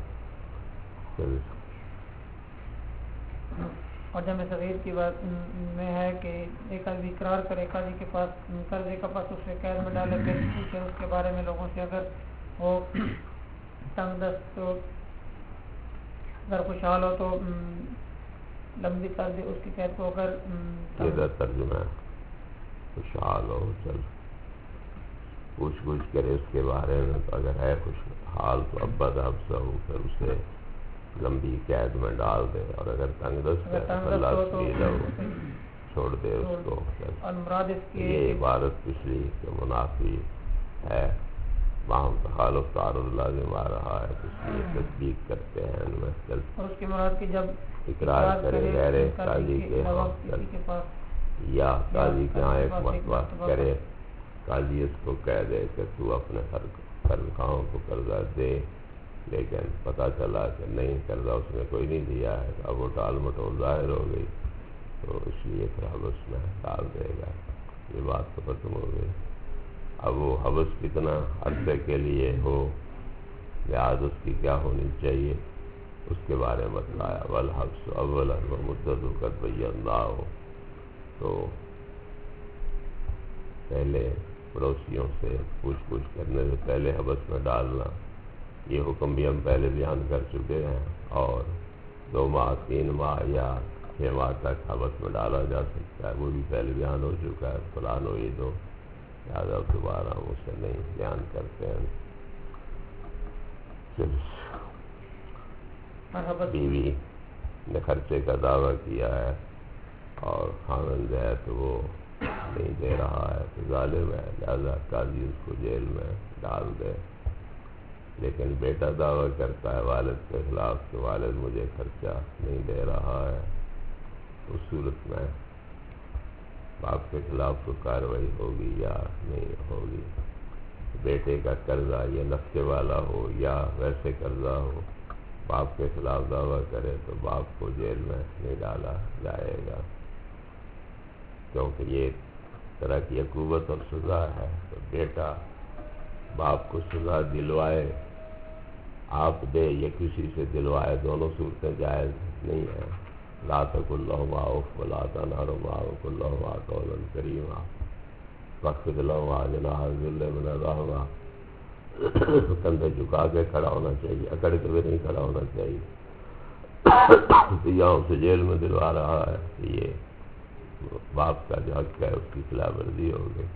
اور جمع صغیر کی بات میں ہے کہ ایک آدمی اقرار کرے قاضی کے پاس قرضے کا پاس اسے قید میں ڈالے، پھر پوچھے اس کے بارے میں لوگوں سے، اگر وہ تنگ دست تو اگر خوشحال ہو تو لمبی کر دے اس کی قید کو، اگر ترجمہ خوشحال ہو چل پوچھ کرے اس کے بارے میں، تو اگر ہے خوشحال تو ابد حبسہ ہو پھر اسے لمبی قید میں ڈال دے، اور اگر تنگ دست ہے اللہ سبیلہ ہو چھوڑ دے اس کو. یہ عبارت پچھلی کے منافی ہے، باہم تخالف تعارض لازم آ رہا ہے، اس لیے تصدیق کرتے ہیں ان میں. اور اس کی مراد کی جب اقرار کرے غیر قاضی کے ہاں یا قاضی کے ہاں ایک مرتبہ کرے، قاضی اس کو کہہ دے کہ تو اپنے قرض خواہوں کو قرضہ دے، لیکن پتہ چلا کہ نہیں قرضہ اس نے کوئی نہیں دیا ہے، اب وہ ٹال مٹول ظاہر ہو گئی، تو اس لیے پھر حبس میں ڈال دے گا. یہ بات تو ختم ہو گئی. اب وہ حبس کتنا عرصے کے لیے ہو، لحاظ اس کی کیا ہونی چاہیے، اس کے بارے میں بتلایا. والحبس اولا ومدت قد بینا ہو، تو پہلے پڑوسیوں سے پوچھ کرنے سے پہلے حبس میں ڈالنا، یہ حکم بھی ہم پہلے بیان کر چکے ہیں. اور 2 ماہ 3 ماہ یا 6 ماہ تک حبس میں ڈالا جا سکتا ہے، وہ بھی پہلے بیان ہو چکا ہے. فلان ہوئی دو لہٰذا دوبارہ ہم اسے نہیں بیان کرتے ہیں. بیوی نے خرچے کا دعویٰ کیا ہے اور خاوند ہے تو وہ نہیں دے رہا ہے تو ظالم ہے، لہذا قاضی اس کو جیل میں ڈال دے. لیکن بیٹا دعویٰ کرتا ہے والد کے خلاف کہ والد مجھے خرچہ نہیں دے رہا ہے، اس صورت میں باپ کے خلاف تو کارروائی ہوگی یا نہیں ہوگی. بیٹے کا قرضہ یہ نفقے والا ہو یا ویسے قرضہ ہو، باپ کے خلاف دعویٰ کرے تو باپ کو جیل میں نہیں ڈالا جائے گا، کیونکہ یہ طرح کی عقوبت اور سزا ہے. تو بیٹا باپ کو سزا دلوائے، آپ دے یا کسی سے دلوائے، دونوں صورتیں جائز نہیں ہیں. لا تقل لهما اف ولا تنهرهما وقل لهما قولا کریما واخفض لهما جناح الذل من الرحمة، کندھے جھکا کے کھڑا ہونا چاہیے، اکڑ کے بھی نہیں کھڑا ہونا چاہیے. تو یہاں اسے جیل میں دلوا رہا ہے کہ یہ باپ کا جو حق ہے اس کی خلاف ورزی ہو گئی.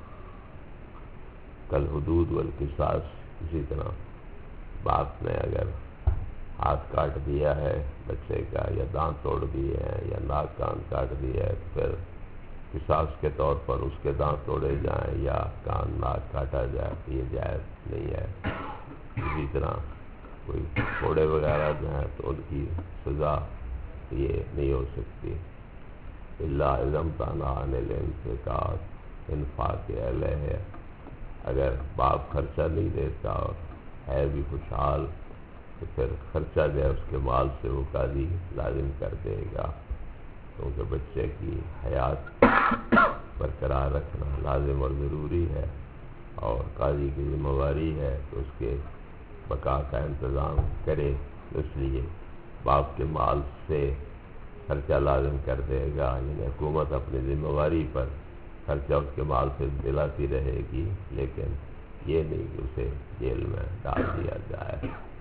کل حدود والقصاص اسی طرح باپ نے اگر ہاتھ کاٹ دیا ہے بچے کا، یا دانت توڑ دیے ہیں، یا ناک کان کاٹ دیا ہے، تو پھر قصاص کے طور پر اس کے دانت توڑے جائیں یا کان ناک کاٹا جائے، تو یہ جائز نہیں ہے. اسی طرح کوئی کوڑے وغیرہ جو ہیں تو ان کی سزا یہ نہیں ہو سکتی. اللہ اذا امتنع عن الانفاق انفاق علیہ، اگر باپ خرچہ نہیں دیتا اور ہے بھی خوشحال تو پھر خرچہ جو ہے اس کے مال سے وہ قاضی لازم کر دے گا، کیونکہ بچے کی حیات برقرار رکھنا لازم اور ضروری ہے، اور قاضی کی ذمہ داری ہے کہ اس کے بقا کا انتظام کرے. اس لیے باپ کے مال سے خرچہ لازم کر دے گا، یعنی حکومت اپنی ذمہ داری پر خرچہ اس کے مال سے دلاتی رہے گی، لیکن یہ نہیں کہ اسے جیل میں ڈال دیا جائے.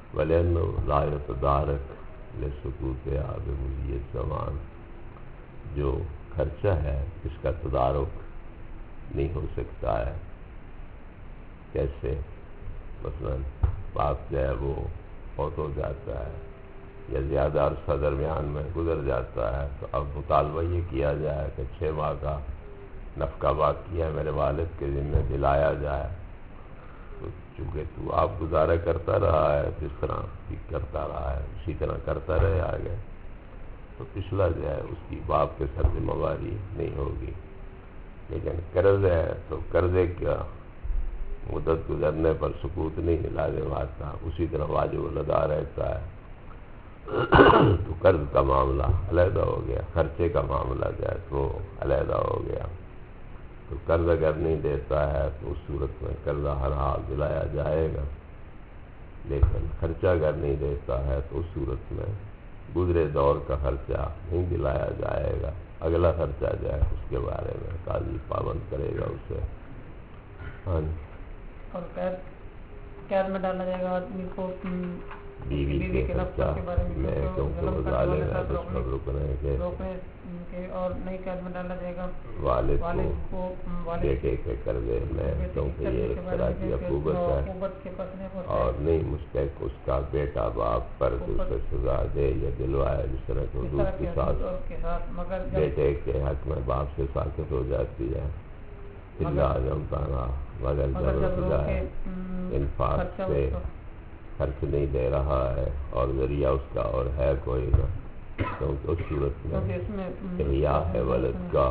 وَلِأَنَّهُ لَا يَتَدَارَكُ لِسُقُوطِهَا بِمُضِيِّ الزَّمَانِ، جو خرچہ ہے اس کا تدارک نہیں ہو سکتا ہے۔ کیسے؟ مثلا باپ جو ہے وہ فوت ہو جاتا ہے یا زیادہ عرصہ درمیان میں گزر جاتا ہے، تو اب مطالبہ یہ کیا جائے کہ 6 ماہ کا نفقہ باقی ہے میرے والد کے ذمہ دلایا جائے۔ تو چونکہ تو آپ گزارا کرتا رہا ہے جس طرح بھی کرتا رہا ہے اسی طرح کرتا رہے آگے، تو پچھلا جو ہے اس کی باپ کے سر ذمہ داری نہیں ہوگی۔ لیکن قرض ہے تو قرضے کا مدت گزرنے پر سقوط نہیں لازم آتا، اسی طرح واجب الادا رہتا ہے۔ تو قرض کا معاملہ علیحدہ ہو گیا، خرچے کا معاملہ جو ہے تو علیحدہ ہو گیا۔ تو قرض اگر نہیں دیتا ہے تو اس صورت میں قرضہ ہر حال دلایا جائے گا، لیکن خرچہ اگر نہیں دیتا ہے تو اس صورت میں گزرے دور کا خرچہ نہیں دلایا جائے گا، اگلا خرچہ جو ہے اس کے بارے میں قاضی پابند کرے گا اسے۔ ہاں جی۔ اور قید میں ڈالا جائے گا آدمی کو بیوی کے خرچہ میں کیونکہ ظالم ہے اس پر رکنے کے، اور نئی قید میں ڈالا جائے گا والد کو بیٹے کے قرضے میں، کیونکہ یہ ایک طرح کی عقوبت ہے، اور نہیں مستحق اس کا بیٹا باپ پر اسے سزا دے یا دلوائے، جس طرح کہ حدود کے ساتھ بیٹے کے حق میں باپ سے ساکت ہو جاتی ہے، اللہ جمتانا مگر جب ہے انفاق سے خرچ نہیں دے رہا ہے اور ذریعہ اس کا اور ہے کوئی نہ، کیونکہ اس صورت میں احیاء ہے ولد کا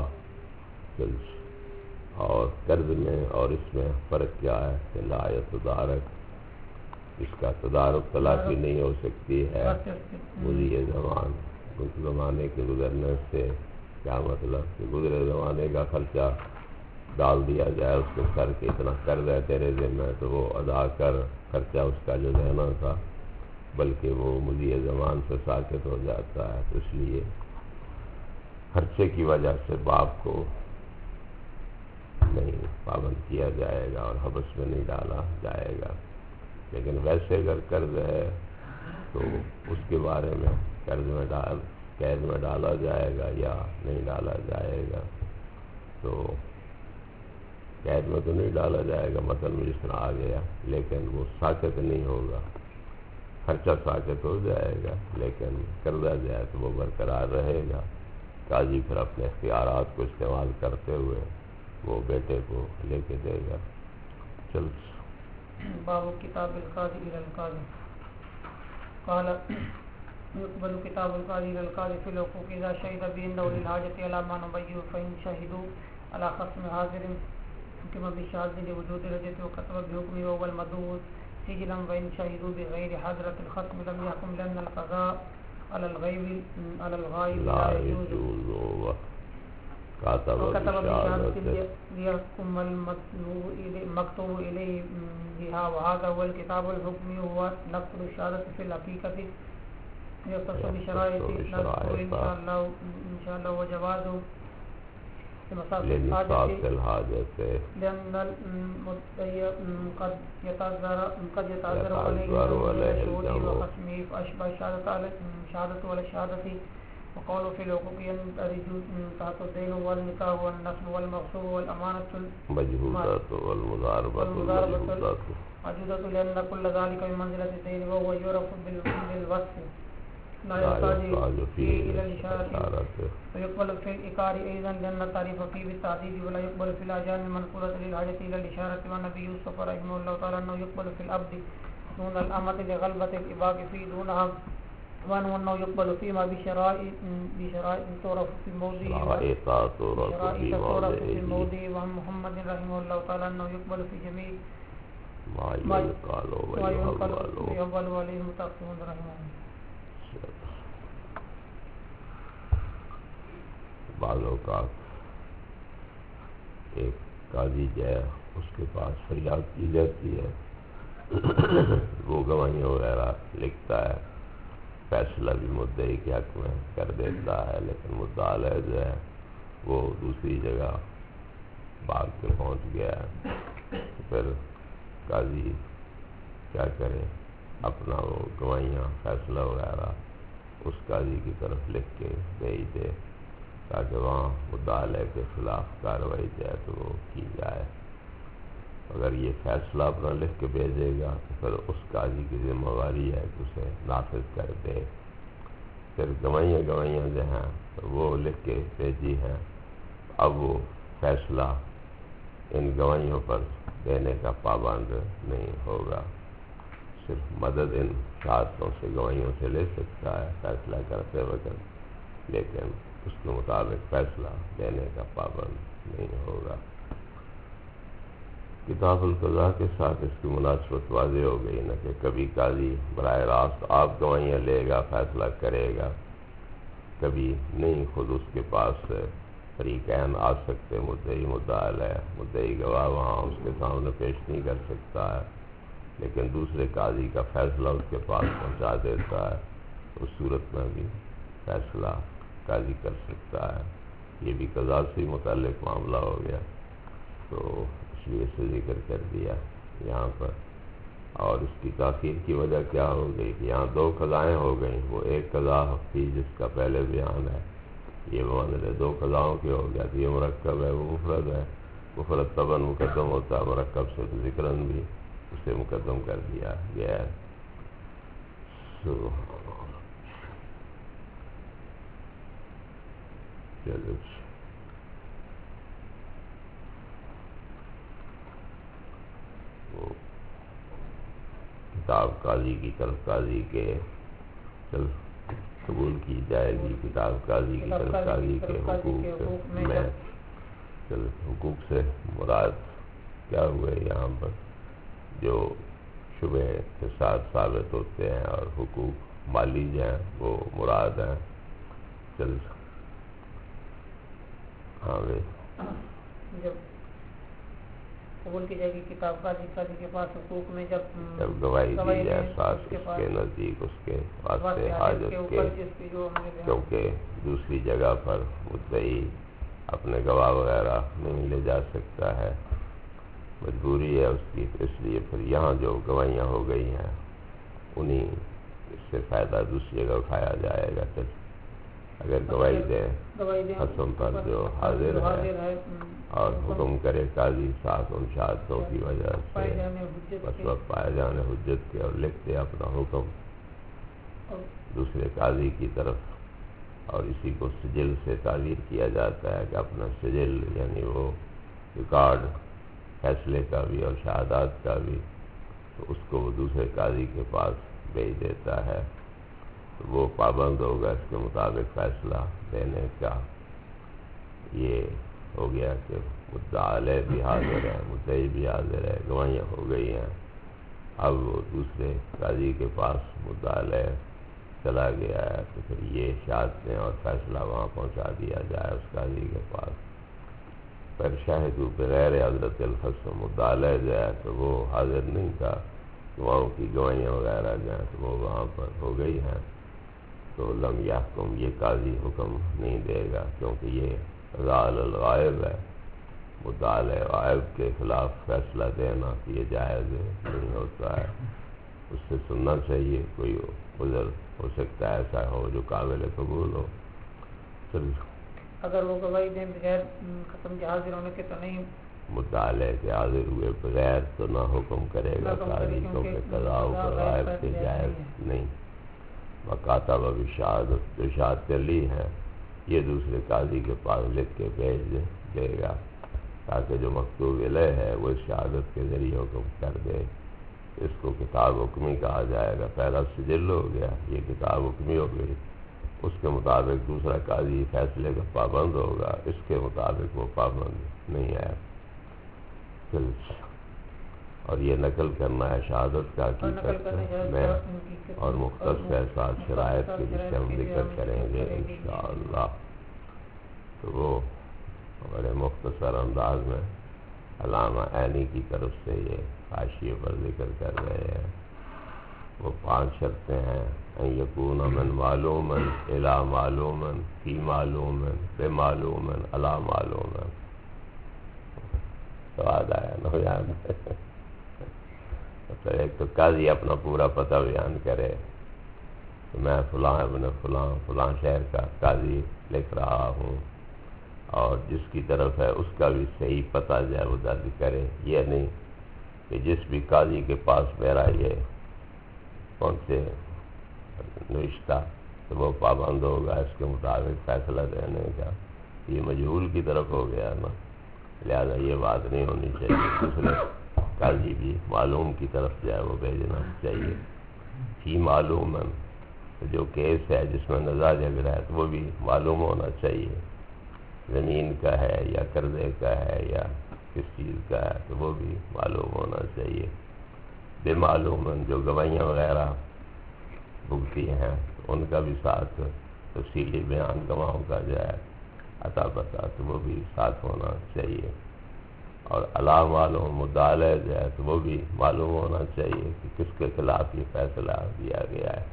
اور قرض میں اور اس میں فرق کیا ہے کہ لا یتدارک، اس کا تدارک تلافی نہیں ہو سکتی ہے مضیء زمان، کچھ زمانے کے گزرنے سے۔ کیا مطلب کہ گزرے زمانے کا خرچہ ڈال دیا جائے اس کے سر کے اتنا قرض ہے تیرے ذمہ تو وہ ادا کر، خرچہ اس کا جو دینا تھا، بلکہ وہ مضیء زمان سے ساکت ہو جاتا ہے۔ تو اس لیے خرچے کی وجہ سے باپ کو نہیں پابند کیا جائے گا اور حبس میں نہیں ڈالا جائے گا، لیکن ویسے اگر قرض ہے تو اس کے بارے میں قید میں ڈالا جائے گا یا نہیں ڈالا جائے گا۔ تو قید میں تو نہیں ڈالا جائے گا مثلا جس طرح آ گیا، لیکن وہ ساکت نہیں ہوگا، خرچہ ساکت ہو جائے گا لیکن قرضہ جائے تو وہ برقرار رہے گا۔ قاضی پھر اپنے اختیارات کو استعمال کرتے ہوئے وہ بیٹے کو لے کے دے گا۔ چل باب کتاب القاضی الى القاضی قال يقبل كتاب القاضي الى القاضي في الحقوق اذا شهد بانه للحاجه على ما نبيه فان شهدوا على خصم حاضر كما بشهاده لوجود رجعه وكتب بحكمه وهو المدعو سجلا، وان شهدوا بغير حضرة الخصم لم يحكم لان القضاء على الغائب لا يجوز، وكتب بشهادة ليحكم المكتوب اليه بها، وهذا هو الكتاب الحكمي، هو نقل الشهادة في الحقيقة يختص بشرائط نذكر إن شاء الله وجوازه لمساس الحاجة، لأن المدعي قد يتعذر عليه شهوده وخصمه فأشبه الشهادة ولا الشهادة، وقالوا في الحقوق يندرج تحت الدين والنكاح والنسل والمغصوب والأمانة المجهودة والمضاربة موجودة، لأن كل ذلك بمنزلة الدين وهو يعرف بالوصف لا يحتاج فيه إلى الإشارة، ويقبل في الإقرار أيضا لأن التعريف فيه بالتعديد، ولا يقبل في الأجيال المنقولة للحاجة إلى الإشارة، والنبي يوسف رحمه الله تعالى أنه يقبل في العبد دون الأمة لغلبة الإباق فيه دونها، وأنه يقبل فيما بشرائط تعرف في الموضع، وعن محمد رحمه الله تعالى أنه يقبل في جميع ما يقال ويقبل عليه المتأخرون رحمه الله۔ بعض اوقات ایک قاضی جو ہے اس کے پاس فریاد کی جاتی ہے، وہ گواہیاں وغیرہ لکھتا ہے، فیصلہ بھی مدعی کے حق میں کر دیتا ہے، لیکن مدعا علیہ جو ہے وہ دوسری جگہ بھاگ کے پہنچ گیا ہے، پھر قاضی کیا کرے؟ اپنا وہ گواہیاں فیصلہ وغیرہ اس قاضی کی طرف لکھ کے بھیج دے تاکہ وہاں مدعا علیہ کے خلاف کارروائی جائے تو وہ کی جائے۔ اگر یہ فیصلہ اپنا لکھ کے بھیجے گا تو پھر اس قاضی کی ذمہ داری ہے کہ اسے نافذ کر دے۔ پھر گواہیاں جو ہیں وہ لکھ کے بھیجی ہیں، اب وہ فیصلہ ان گواہیوں پر دینے کا پابند نہیں ہوگا، صرف مدد ان شہادتوں سے گواہیوں سے لے سکتا ہے فیصلہ کرتے وقت، لیکن اس کے مطابق فیصلہ دینے کا پابند نہیں ہوگا۔ کتاب القضاء کے ساتھ اس کی مناسبت واضح ہو گئی نا کہ کبھی قاضی براہ راست آپ گواہیاں لے گا، فیصلہ کرے گا، کبھی نہیں، خود اس کے پاس فریقین آ سکتے، مدعی مدعا علیہ، مدعی گواہ وہاں اس کے سامنے پیش نہیں کر سکتا ہے، لیکن دوسرے قاضی کا فیصلہ اس کے پاس پہنچا دیتا ہے، اس صورت میں بھی فیصلہ قاضی کر سکتا ہے۔ یہ بھی قضاء سے متعلق معاملہ ہو گیا، تو اس لیے اسے ذکر کر دیا یہاں پر۔ اور اس کی تاخیر کی وجہ کیا ہو گئی کہ یہاں دو قضائیں ہو گئیں، وہ ایک قضا تھی جس کا پہلے بیان ہے، یہ معاملے دو قضاؤں کے ہو گیا، تو یہ مرکب ہے، وہ مفرد ہے، مفرد طبعاً مقدم ہوتا ہے، مرکب سے ذکراً بھی اسے مقدم کر دیا گیا ہے۔ چلو وہ کتاب قاضی کی طرف قاضی کے قبول کی جائے گی، کتاب قاضی کی طرف قاضی کے حقوق میں حقوق سے مراد کیا ہوئے یہاں پر جو شبہ کے ساتھ ثابت ہوتے ہیں، اور حقوق مالی جو ہیں وہ مراد ہیں۔ جب قبول کی جائے گی کتاب قاضی کے پاس حقوق میں جب گواہی دی جائے ساتھ اس کے نزدیک اس کے واسطے حاجت کے، کیونکہ دوسری جگہ پر مدعی اپنے گواہ وغیرہ نہیں لے جا سکتا ہے، مجبوری ہے اس کی، اس لیے پھر یہاں جو گواہیاں ہو گئی ہیں انہیں اس سے فائدہ دوسری جگہ اٹھایا جائے گا۔ پھر اگر گواہی دے حسم پر جو حاضر ہے اور حکم کرے قاضی ساتھ ان شہادتوں کی وجہ سے بس پائے جانے حجت کے، اور لکھ دے اپنا حکم دوسرے قاضی کی طرف، اور اسی کو سجل سے تعبیر کیا جاتا ہے کہ اپنا سجل یعنی وہ ریکارڈ فیصلے کا بھی اور شہادات کا بھی، تو اس کو وہ دوسرے قاضی کے پاس بھیج دیتا ہے، تو وہ پابند ہوگا اس کے مطابق فیصلہ دینے کا۔ یہ ہو گیا کہ مدعا علیہ بھی حاضر ہے، مدعی بھی حاضر ہے، گواہیاں ہو گئی ہیں، اب وہ دوسرے قاضی کے پاس مدعا علیہ چلا گیا ہے، تو پھر یہ شہادتیں اور فیصلہ وہاں پہنچا دیا جائے اس قاضی کے پاس۔ پر شاہدو بغیر حضرت الخصم، مدعا علیہ جو ہے تو وہ حاضر نہیں تھا، وہاں کی گواہیاں وغیرہ جو ہیں تو وہ وہاں پر ہو گئی ہیں، تو لم یحکم، یہ قاضی حکم نہیں دے گا، کیونکہ یہ قضاء علی الغائب ہے، مدعا علیہ غائب کے خلاف فیصلہ دینا تو یہ جائز نہیں ہوتا ہے، اس سے سننا چاہیے، کوئی عذر ہو سکتا ہے ایسا ہو جو قابل قبول ہو۔ اگر وہ گواہی دیں بغیر ختم کے حاضر ہونے کے تو نہیں، مدعا علیہ کے حاضر ہوئے بغیر تو نہ حکم کرے گا قاضی، کیونکہ قضاء و غائب کے جائز نہیں۔ وکاتب بشہادت، جو شہادتیں لی ہیں یہ دوسرے قاضی کے پاس لکھ کے بھیج دے گا تاکہ جو مکتوب الیہ ہے وہ اس شہادت کے ذریعے حکم کر دے۔ اس کو کتاب حکمی کہا جائے گا، پہلا سجل ہو گیا، یہ کتاب حکمی ہو گئی، اس کے مطابق دوسرا قاضی فیصلے کا پابند ہوگا، اس کے مطابق وہ پابند نہیں ہے۔ اور یہ نقل کرنا ہے شہادت کا حقیقت میں، اور مختص ہے ساتھ شرائط کے جس سے ہم ذکر کریں گے انشاءاللہ، تو وہ بڑے مختصر انداز میں علامہ عینی کی طرف سے یہ حاشیے پر ذکر کر رہے ہیں۔ وہ 5 شرطیں ہیں، ان یکون من معلوما الی معلوما فی معلوما بمعلوما علی معلوما، سواد آیا نا یاد؟ مطلب ایک تو قاضی اپنا پورا پتہ بیان کرے کہ میں فلاں ابن فلاں فلاں شہر کا قاضی لکھ رہا ہوں، اور جس کی طرف ہے اس کا بھی صحیح پتہ جو ہے وہ درج کرے. یہ نہیں کہ جس بھی قاضی کے پاس میرا یہ پہنچے نوشتہ تو وہ پابند ہوگا اس کے مطابق فیصلہ دینے کا. یہ مجہول کی طرف ہو گیا نا، لہذا یہ بات نہیں ہونی چاہیے. دوسرے قاضی بھی معلوم کی طرف جو ہے وہ بھیجنا چاہیے. ہی معلوم جو کیس ہے جس میں نزاع جھگڑا ہے تو وہ بھی معلوم ہونا چاہیے، زمین کا ہے یا قرضے کا ہے یا کس چیز کا ہے تو وہ بھی معلوم ہونا چاہیے. بے معلوم جو گواہیاں وغیرہ بھگتی ہیں ان کا بھی ساتھ تفصیلی بیان گواہوں کا جو ہے عطا پتہ تو وہ بھی ساتھ ہونا چاہیے. اور علا معلوم مدعا جو ہے تو وہ بھی معلوم ہونا چاہیے کہ کس کے خلاف یہ فیصلہ دیا گیا ہے.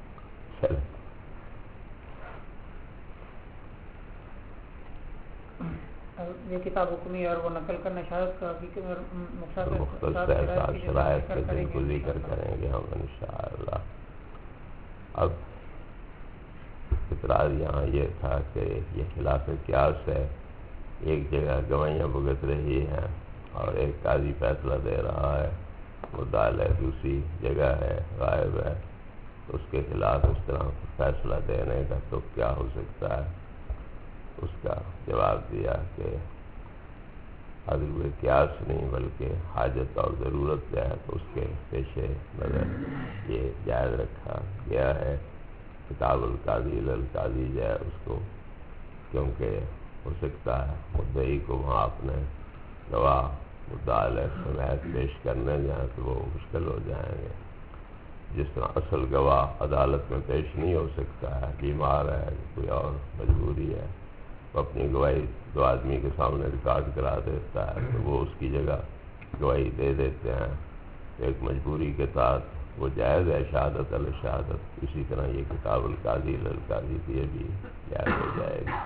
یہ کتاب حکمی اور وہ نقل کرنا شہادت کا مختصر شرائط کے جن کو ذکر کریں گے ہم انشاءاللہ. اب اعتراض یہاں یہ تھا کہ یہ خلاف قیاس ہے، ایک جگہ گواہیاں بھگت رہی ہیں اور ایک قاضی فیصلہ دے رہا ہے، مدعا دوسری جگہ ہے غائب ہے، اس کے خلاف اس طرح فیصلہ دینے کا تو کیا ہو سکتا ہے. اس کا جواب دیا کہ اگر قیاس نہیں بلکہ حاجت اور ضرورت جو ہے تو اس کے پیش نظر یہ جائز رکھا گیا ہے. کتاب القاضی للقاضی جو ہے اس کو، کیونکہ ہو سکتا ہے مدعی کو وہاں اپنے گواہ مدعا سمیت پیش کرنے جائیں تو وہ مشکل ہو جائیں گے. جس طرح اصل گواہ عدالت میں پیش نہیں ہو سکتا ہے، بیمار ہے کوئی اور مجبوری ہے، وہ اپنی گواہی دو آدمی کے سامنے ریکارڈ کرا دیتا ہے تو وہ اس کی جگہ گواہی دے دیتے ہیں. ایک مجبوری کے تحت وہ جائز ہے شہادت الشہادت. اسی طرح یہ کتاب القاضی للقاضی یہ بھی جائز ہو جائے گی.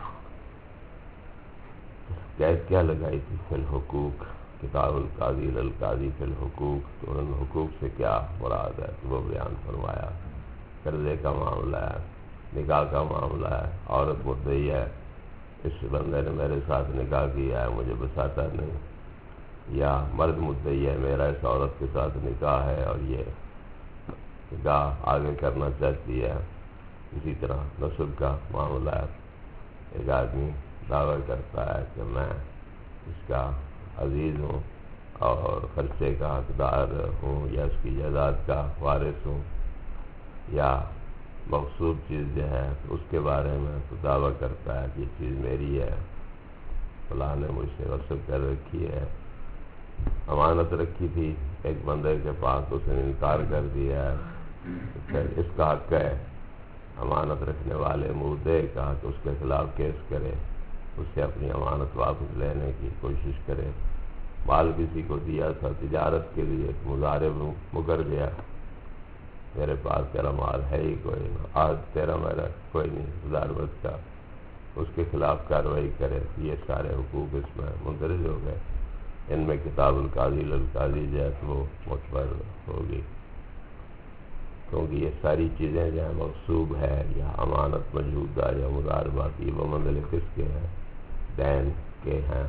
کیا لگائی تھی فی الحقوق، کتاب القاضی للقاضی فی الحقوق، تو ان حقوق سے کیا مراد ہے تو وہ بیان فرمایا. قرضے کا معاملہ ہے، نکاح کا معاملہ ہے، عورت مدعی ہے اس بندے نے میرے ساتھ نکاح کیا ہے مجھے بساتا نہیں، یا مرد مدعی ہے میرا اس عورت کے ساتھ نکاح ہے اور یہ نکاح آگے کرنا چاہتی ہے. اسی طرح نسب کا معاملہ ہے، ایک آدمی دعویٰ کرتا ہے کہ میں اس کا عزیز ہوں اور خرچے کا حقدار ہوں یا اس کی جائیداد کا وارث ہوں، یا مقصود چیز جو ہے اس کے بارے میں تو دعویٰ کرتا ہے کہ یہ چیز میری ہے، فلاں نے مجھ سے غصب کر رکھی ہے، امانت رکھی تھی ایک بندے کے پاس اس نے انکار کر دیا ہے، پھر اس کا حق ہے امانت رکھنے والے مدعے کا کہ اس کے خلاف کیس کرے، اس سے اپنی امانت واپس لینے کی کوشش کرے. مال کسی کو دیا تھا تجارت کے لیے، مضارب مکر گیا، میرے پاس تیرا مال ہے ہی کوئی، آج تیرا میرا کوئی نہیں، مضاربت کا اس کے خلاف کارروائی کرے. یہ سارے حقوق اس میں مندرج ہو گئے. ان میں کتاب القاضی للقاضی جو ہے وہ معتبر ہوگی، کیونکہ یہ ساری چیزیں جو ہے مغصوب ہے یا امانت موجودہ یا مضاربات یہ وہ منزل کس کے ہیں، دین کے ہیں،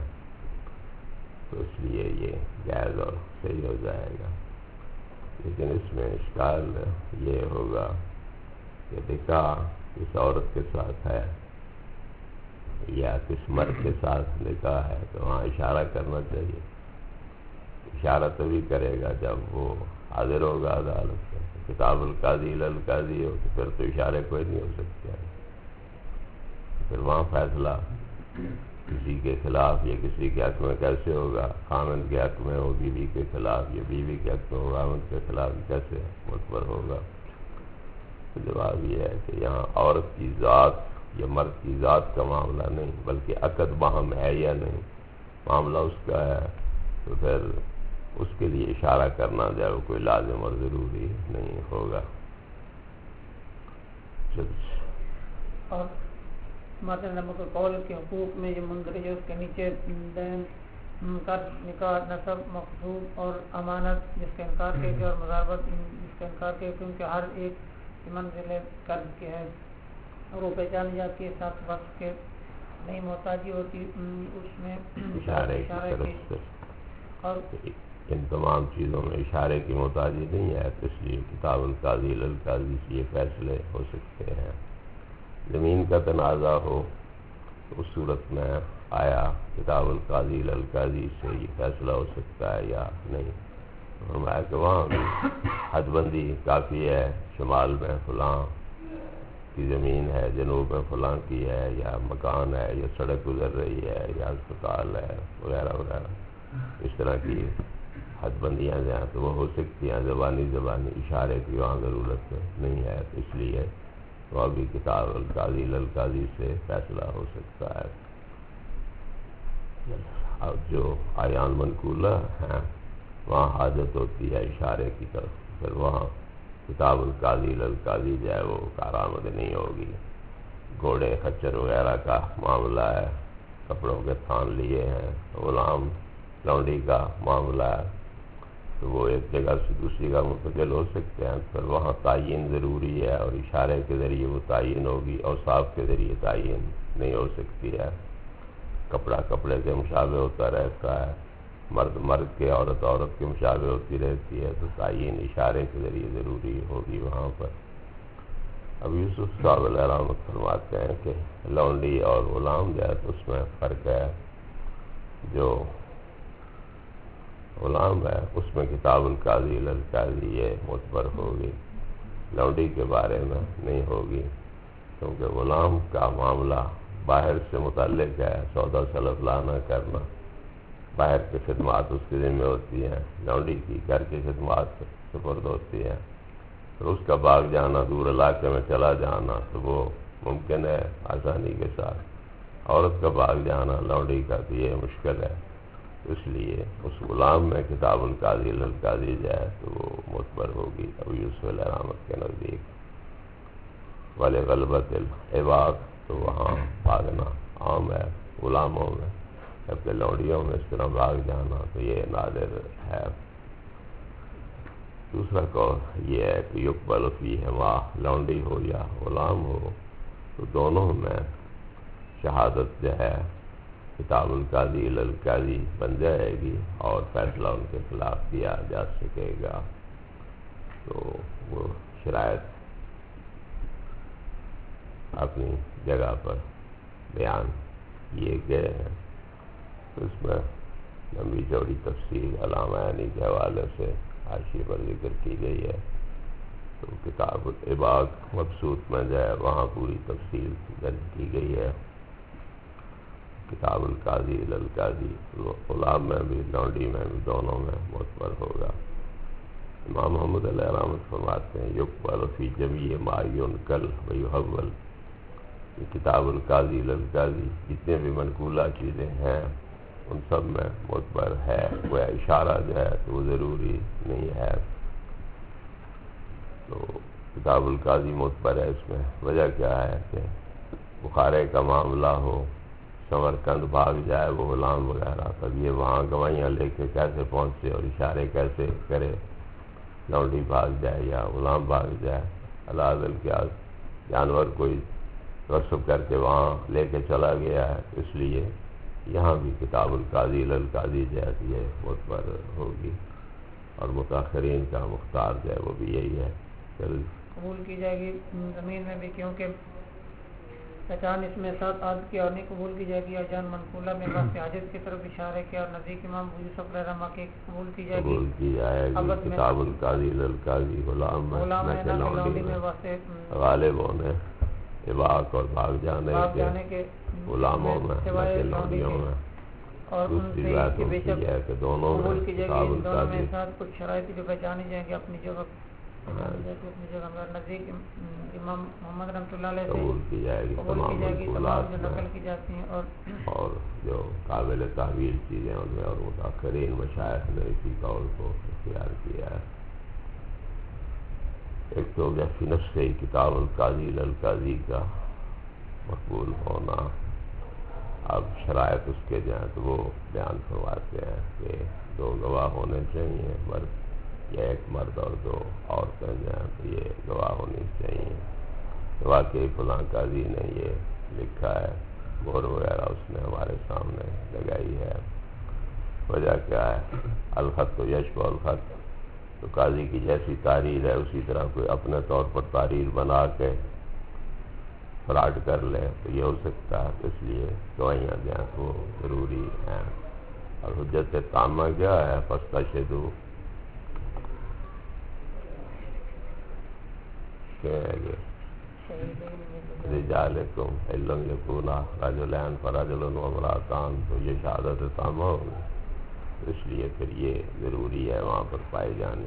تو اس لیے یہ جائز اور صحیح ہو جائے گا. لیکن اس میں اشکال یہ ہوگا کہ نکاح کس عورت کے ساتھ ہے یا کس مرد کے ساتھ نکاح ہے تو وہاں اشارہ کرنا چاہیے. اشارہ تبھی کرے گا جب وہ حاضر ہوگا عدالت میں. کتاب القاضی للقاضی ہو تو پھر تو اشارے کوئی نہیں ہو سکتے، پھر وہاں فیصلہ کسی کے خلاف یا کسی کے حق میں کیسے ہوگا، خامند کے حق میں ہو بیوی کے خلاف یا بیوی کے حق میں ہو خامند کے خلاف کیسے معتبر ہوگا. تو جواب یہ ہے کہ یہاں عورت کی ذات یا مرد کی ذات کا معاملہ نہیں بلکہ عقد باہم ہے یا نہیں معاملہ اس کا ہے، تو پھر اس کے لیے اشارہ کرنا جو ہے وہ کوئی لازم اور ضروری نہیں ہوگا. اور مادہ نمبر قول کے حقوق میں جو مندرج ہے اس کے نیچے نکاح، نسب، مقصود اور امانت جس کا انکار کیا گیا، اور مضاربت جس کا انکار کیا، کیونکہ ہر ایک منزل قرض کے ہے اور وہ پہچانی جاتی ہے، ساتھ وقت کے نہیں محتاجی ہوتی اس میں اشارے کی طرف سے، اور ان تمام چیزوں میں اشارے کی محتاجی نہیں ہے، تو اس لیے کتاب القاضی للقاضی سے یہ فیصلے ہو سکتے ہیں۔ زمین کا تنازع ہو تو اس صورت میں آیا کتاب القاضی للقاضی سے یہ فیصلہ ہو سکتا ہے یا نہیں؟ فرمایا کہ وہاں بھی حد بندی کافی ہے، شمال میں فلاں کی زمین ہے، جنوب میں فلاں کی ہے، یا مکان ہے، یا سڑک گزر رہی ہے، یا اسپتال ہے، وغیرہ وغیرہ، اس طرح کی حد بندیاں جائیں تو وہ ہو سکتی ہیں، زبانی اشارے کی وہاں ضرورت نہیں ہے، تو اس لیے وہ ابھی کتاب القاضی للقاضی سے فیصلہ ہو سکتا ہے۔ اب جو آیان منقولہ ہیں وہاں حاجت ہوتی ہے اشارے کی طرف، پھر وہاں کتاب القاضی للقاضی جو ہے وہ کارآمد نہیں ہوگی۔ گھوڑے خچر وغیرہ کا معاملہ ہے، کپڑوں کے تھان لیے ہیں، غلام لونڈی کا معاملہ ہے، تو وہ ایک جگہ سے دوسری جگہ منتقل ہو سکتے ہیں، پھر وہاں تعین ضروری ہے اور اشارے کے ذریعے وہ تعین ہوگی، اوصاف کے ذریعے تعین نہیں ہو سکتی ہے۔ کپڑا کپڑے کے مشابہ ہوتا رہتا ہے، مرد مرد کے، عورت عورت کے مشابہ ہوتی رہتی ہے، تو تعین اشارے کے ذریعے ضروری ہوگی وہاں پر۔ اب یوسف صاحب علیہ رحمت فرماتے ہیں کہ لونڈی اور غلام جو ہے تو اس میں فرق ہے، جو غلام ہے اس میں کتاب القاضی للقاضی یہ معتبر ہوگی، لونڈی کے بارے میں نہیں ہوگی، کیونکہ غلام کا معاملہ باہر سے متعلق ہے، سودا سلف لانا کرنا، باہر کی خدمات اس کے ذمہ ہوتی ہیں، لونڈی کی گھر کی خدمات سپرد ہوتی ہیں، پھر اس کا بھاگ جانا، دور علاقے میں چلا جانا تو وہ ممکن ہے آسانی کے ساتھ، عورت کا بھاگ جانا لونڈی کا تو یہ مشکل ہے، اس لیے اس غلام میں کتاب القاضی للقاضی جو ہے تو وہ معتبر ہوگی ابو یوسف علیہ رحمت کے نزدیک۔ والے غلبت العباد تو وہاں بھاگنا عام ہے غلاموں میں، جبکہ لونڈیوں میں اس طرح بھاگ جانا تو یہ نادر ہے۔ دوسرا قول یہ ہے کہ یقبل فیہما، لونڈی ہو یا غلام ہو تو دونوں میں شہادت جو ہے کتاب القاضی للقاضی بن جائے گی اور فیصلہ ان کے خلاف دیا جا سکے گا، تو وہ شرائط اپنی جگہ پر بیان کیے گئے ہیں۔ تو اس میں لمبی چوڑی تفصیل علامہ عینی کے حوالے سے حاشیے پر ذکر کی گئی ہے، تو کتاب العباد مبسوط میں جو ہے وہاں پوری تفصیل درج کی گئی ہے۔ کتاب القاضی للقاضی غلام میں بھی لونڈی میں بھی دونوں میں معتبر ہوگا۔ امام محمد علیہ رحمت فرماتے ہیں یقبل فی جمیع ما ینقل و یحول، یہ کتاب القاضی للقاضی جتنے بھی منقولہ چیزیں ہیں ان سب میں معتبر ہے، وہ اشارہ جو ہے تو وہ ضروری نہیں ہے، تو کتاب القاضی معتبر ہے۔ اس میں وجہ کیا ہے کہ بخارے کا معاملہ ہو، سمرقند بھاگ جائے وہ غلام وغیرہ، تب یہ وہاں گواہیاں لے کے کیسے پہنچے اور اشارے کیسے کرے، لونڈی بھاگ جائے یا غلام بھاگ جائے، العادل کیا جانور کوئی غصب کر کے وہاں لے کے چلا گیا ہے، اس لیے یہاں بھی کتاب القاضی للقاضی جو ہے یہ معتبر ہوگی، اور متاخرین کا مختار جو ہے وہ بھی یہی ہے قبول کی جائے گی زمین میں بھی، کیونکہ پہچان اس میں ساتھ عادت کی اور نہیں قبول کی جائے گی، اور جان منقولہ میں وقت حاجت کی طرف اشارے کیا، اور نزدیک امام ابو یوسف علیہ رحمہ کی قبول کی جائے گی کتاب القاضی للقاضی غلام میں کہ لونڈی میں غالب ہونے عباق اور بھاگ جانے کے غلاموں میں کہ لونڈیوں میں، اور ان سے کہ بے شک کہ دونوں قبول کی جائے گی، دونوں میں میں ساتھ کچھ شرائط جو پہچانی جائیں گے اپنی جگہ اپنی جگہ میں، نزدیک امام محمد رحمۃ اللہ علیہ قبول کی جائے گی تمام جو نقل کی جاتی ہیں، اور جو قابل تعویل چیزیں ان میں، اور متاخرین مشائخ نے اسی قول کو اختیار کیا ہے۔ ایک تو ہو گیا فی نفس سے کتاب القاضی للقاضی کا مقبول ہونا، اب شرائط اس کے جو ہیں تو وہ بیان فرماتے ہیں کہ 2 گواہ ہونے چاہیے، مرد یا ایک مرد اور 2 عورتیں جو ہیں تو یہ گواہ ہونی چاہیے۔ واقعی فلاں قاضی نے یہ لکھا ہے، مہر وغیرہ اس نے ہمارے سامنے لگائی ہے۔ وجہ کیا ہے؟ الخط یشبہ الخط، تو قاضی کی جیسی تحریر ہے اسی طرح کوئی اپنے طور پر تحریر بنا کے فراڈ کر لے تو یہ ہو سکتا ہے، اس لیے گواہیاں جو ہیں وہ ضروری ہیں۔ اور حجت تامہ کیا ہے؟ فاستشہدوا، کیا ہے یہ؟ رجالکم ان لم یکونا رجلین فرجل وامرأتان، تو یہ شہادت تامہ ہوگی، اس لیے پھر یہ ضروری ہے وہاں پر پائی جانی۔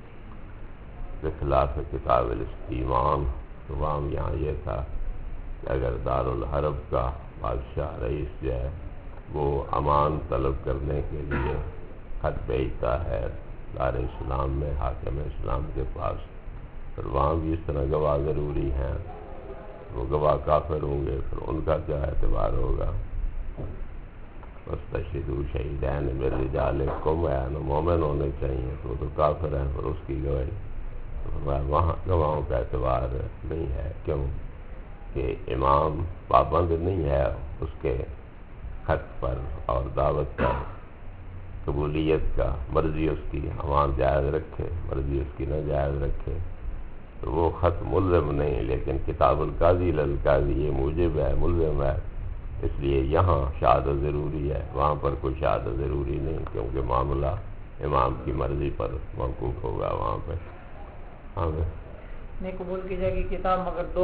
بخلاف کتاب الاستیمان، تو وہاں یہاں یہ تھا کہ اگر دارالحرب کا بادشاہ رئیس جو ہے وہ امان طلب کرنے کے لیے خط بھیجتا ہے دار اسلام میں حاکم اسلام کے پاس، پھر وہاں بھی اس طرح گواہ ضروری ہیں، وہ گواہ کافر ہوں گے، پھر ان کا کیا اعتبار ہوگا؟ فاستشہدوا شہیدین من رجالکم، مومن ہونے چاہیے، تو وہ تو کافر ہیں، پھر اس کی گواہی وہاں گواہوں کا اعتبار نہیں ہے۔ کیوں کہ امام پابند نہیں ہے اس کے خط پر اور دعوت پر، قبولیت کا، مرضی اس کی امان جائز رکھے، مرضی اس کی نہ جائز رکھے، تو وہ خط ملزم نہیں، لیکن کتاب القاضی للقاضی یہ موجب ہے، ملزم ہے، اس لیے یہاں شہادت ضروری ہے، وہاں پر کوئی شہادت ضروری نہیں، کیونکہ معاملہ امام کی مرضی پر موقوف ہوگا وہاں پہ۔ نہیں قبول کی جائے گی کتاب مگر 2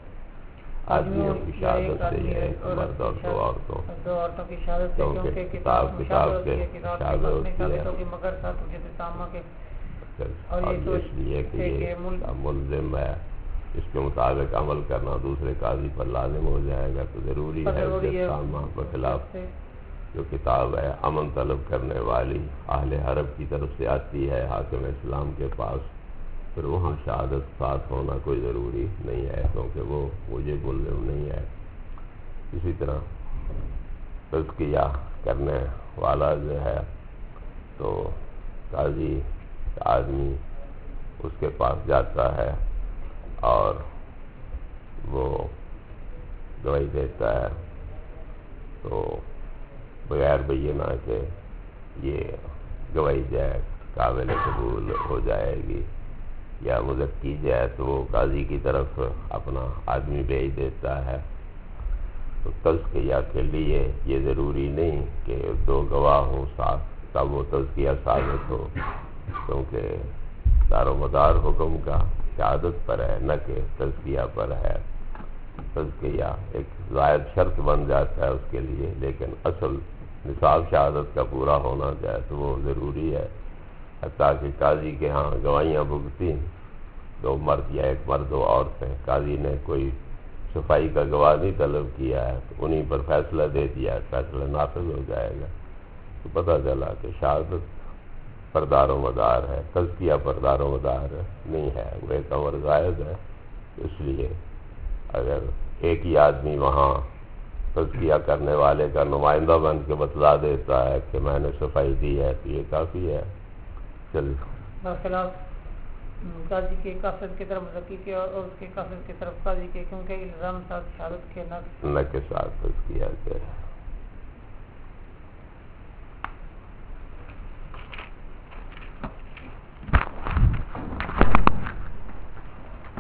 آدمیوں کی شہادت سے ہے، مرد اور 2 عورتوں، 2 عورتوں کی شہادت سے، کیونکہ کتاب کے شہادت نہیں ثابت ہوگی مگر ساتھ حجت تامہ کے، اور اس لیے کہ یہ ملزم ہے، اس کے مطابق عمل کرنا دوسرے قاضی پر لازم ہو جائے گا، تو ضروری ہے حجت تامہ۔ بخلاف جو کتاب ہے امن طلب کرنے والی اہل حرب کی طرف سے آتی ہے حاکم اسلام کے پاس، پھر وہاں شہادت ساتھ ہونا کوئی ضروری نہیں ہے، کیونکہ وہ مجھے ملزم نہیں ہے۔ اسی طرح تزکیہ کرنے والا جو ہے تو قاضی آدمی اس کے پاس جاتا ہے اور وہ گواہی دیتا ہے، تو بغیر بینہ کہ یہ گواہی جائے قابل قبول ہو جائے گی یا مزکی جائے، تو وہ قاضی کی طرف اپنا آدمی بھیج دیتا ہے۔ تو تزکیہ کے لیے یہ ضروری نہیں کہ 2 گواہ ہوں ساتھ تب وہ تزکیہ ثابت ہو، کیونکہ دار و مدار حکم کا شہادت پر ہے نہ کہ تزکیہ پر ہے۔ تزکیہ ایک زائد شرط بن جاتا ہے اس کے لیے، لیکن اصل نصاب شہادت کا پورا ہونا چاہے تو وہ ضروری ہے۔ حتیٰ کہ قاضی کے ہاں گواہیاں بھگتی 2 مرد یا 1 مرد 2 عورتیں، قاضی نے کوئی صفائی کا گواہ نہیں طلب کیا ہے تو انہیں پر فیصلہ دے دیا، فیصلہ نافذ ہو جائے گا، تو پتہ چلا کہ شہادت پر دار و مدار ہے، تزکیہ پر دار و مدار نہیں ہے، وہ ایک امر زائد ہے۔ اس لیے اگر ایک ہی آدمی وہاں تزکیہ کرنے والے کا نمائندہ بن کے بتلا دیتا ہے کہ میں نے صفائی دی ہے تو یہ کافی ہے۔ چلیے برخلاف قاضی کے قاصد کی طرف مزکی کے اور اس کے قاصد کی طرف قاضی کے، کیونکہ الزام ساتھ شہادت کے نہ کے ساتھ تزکیہ کے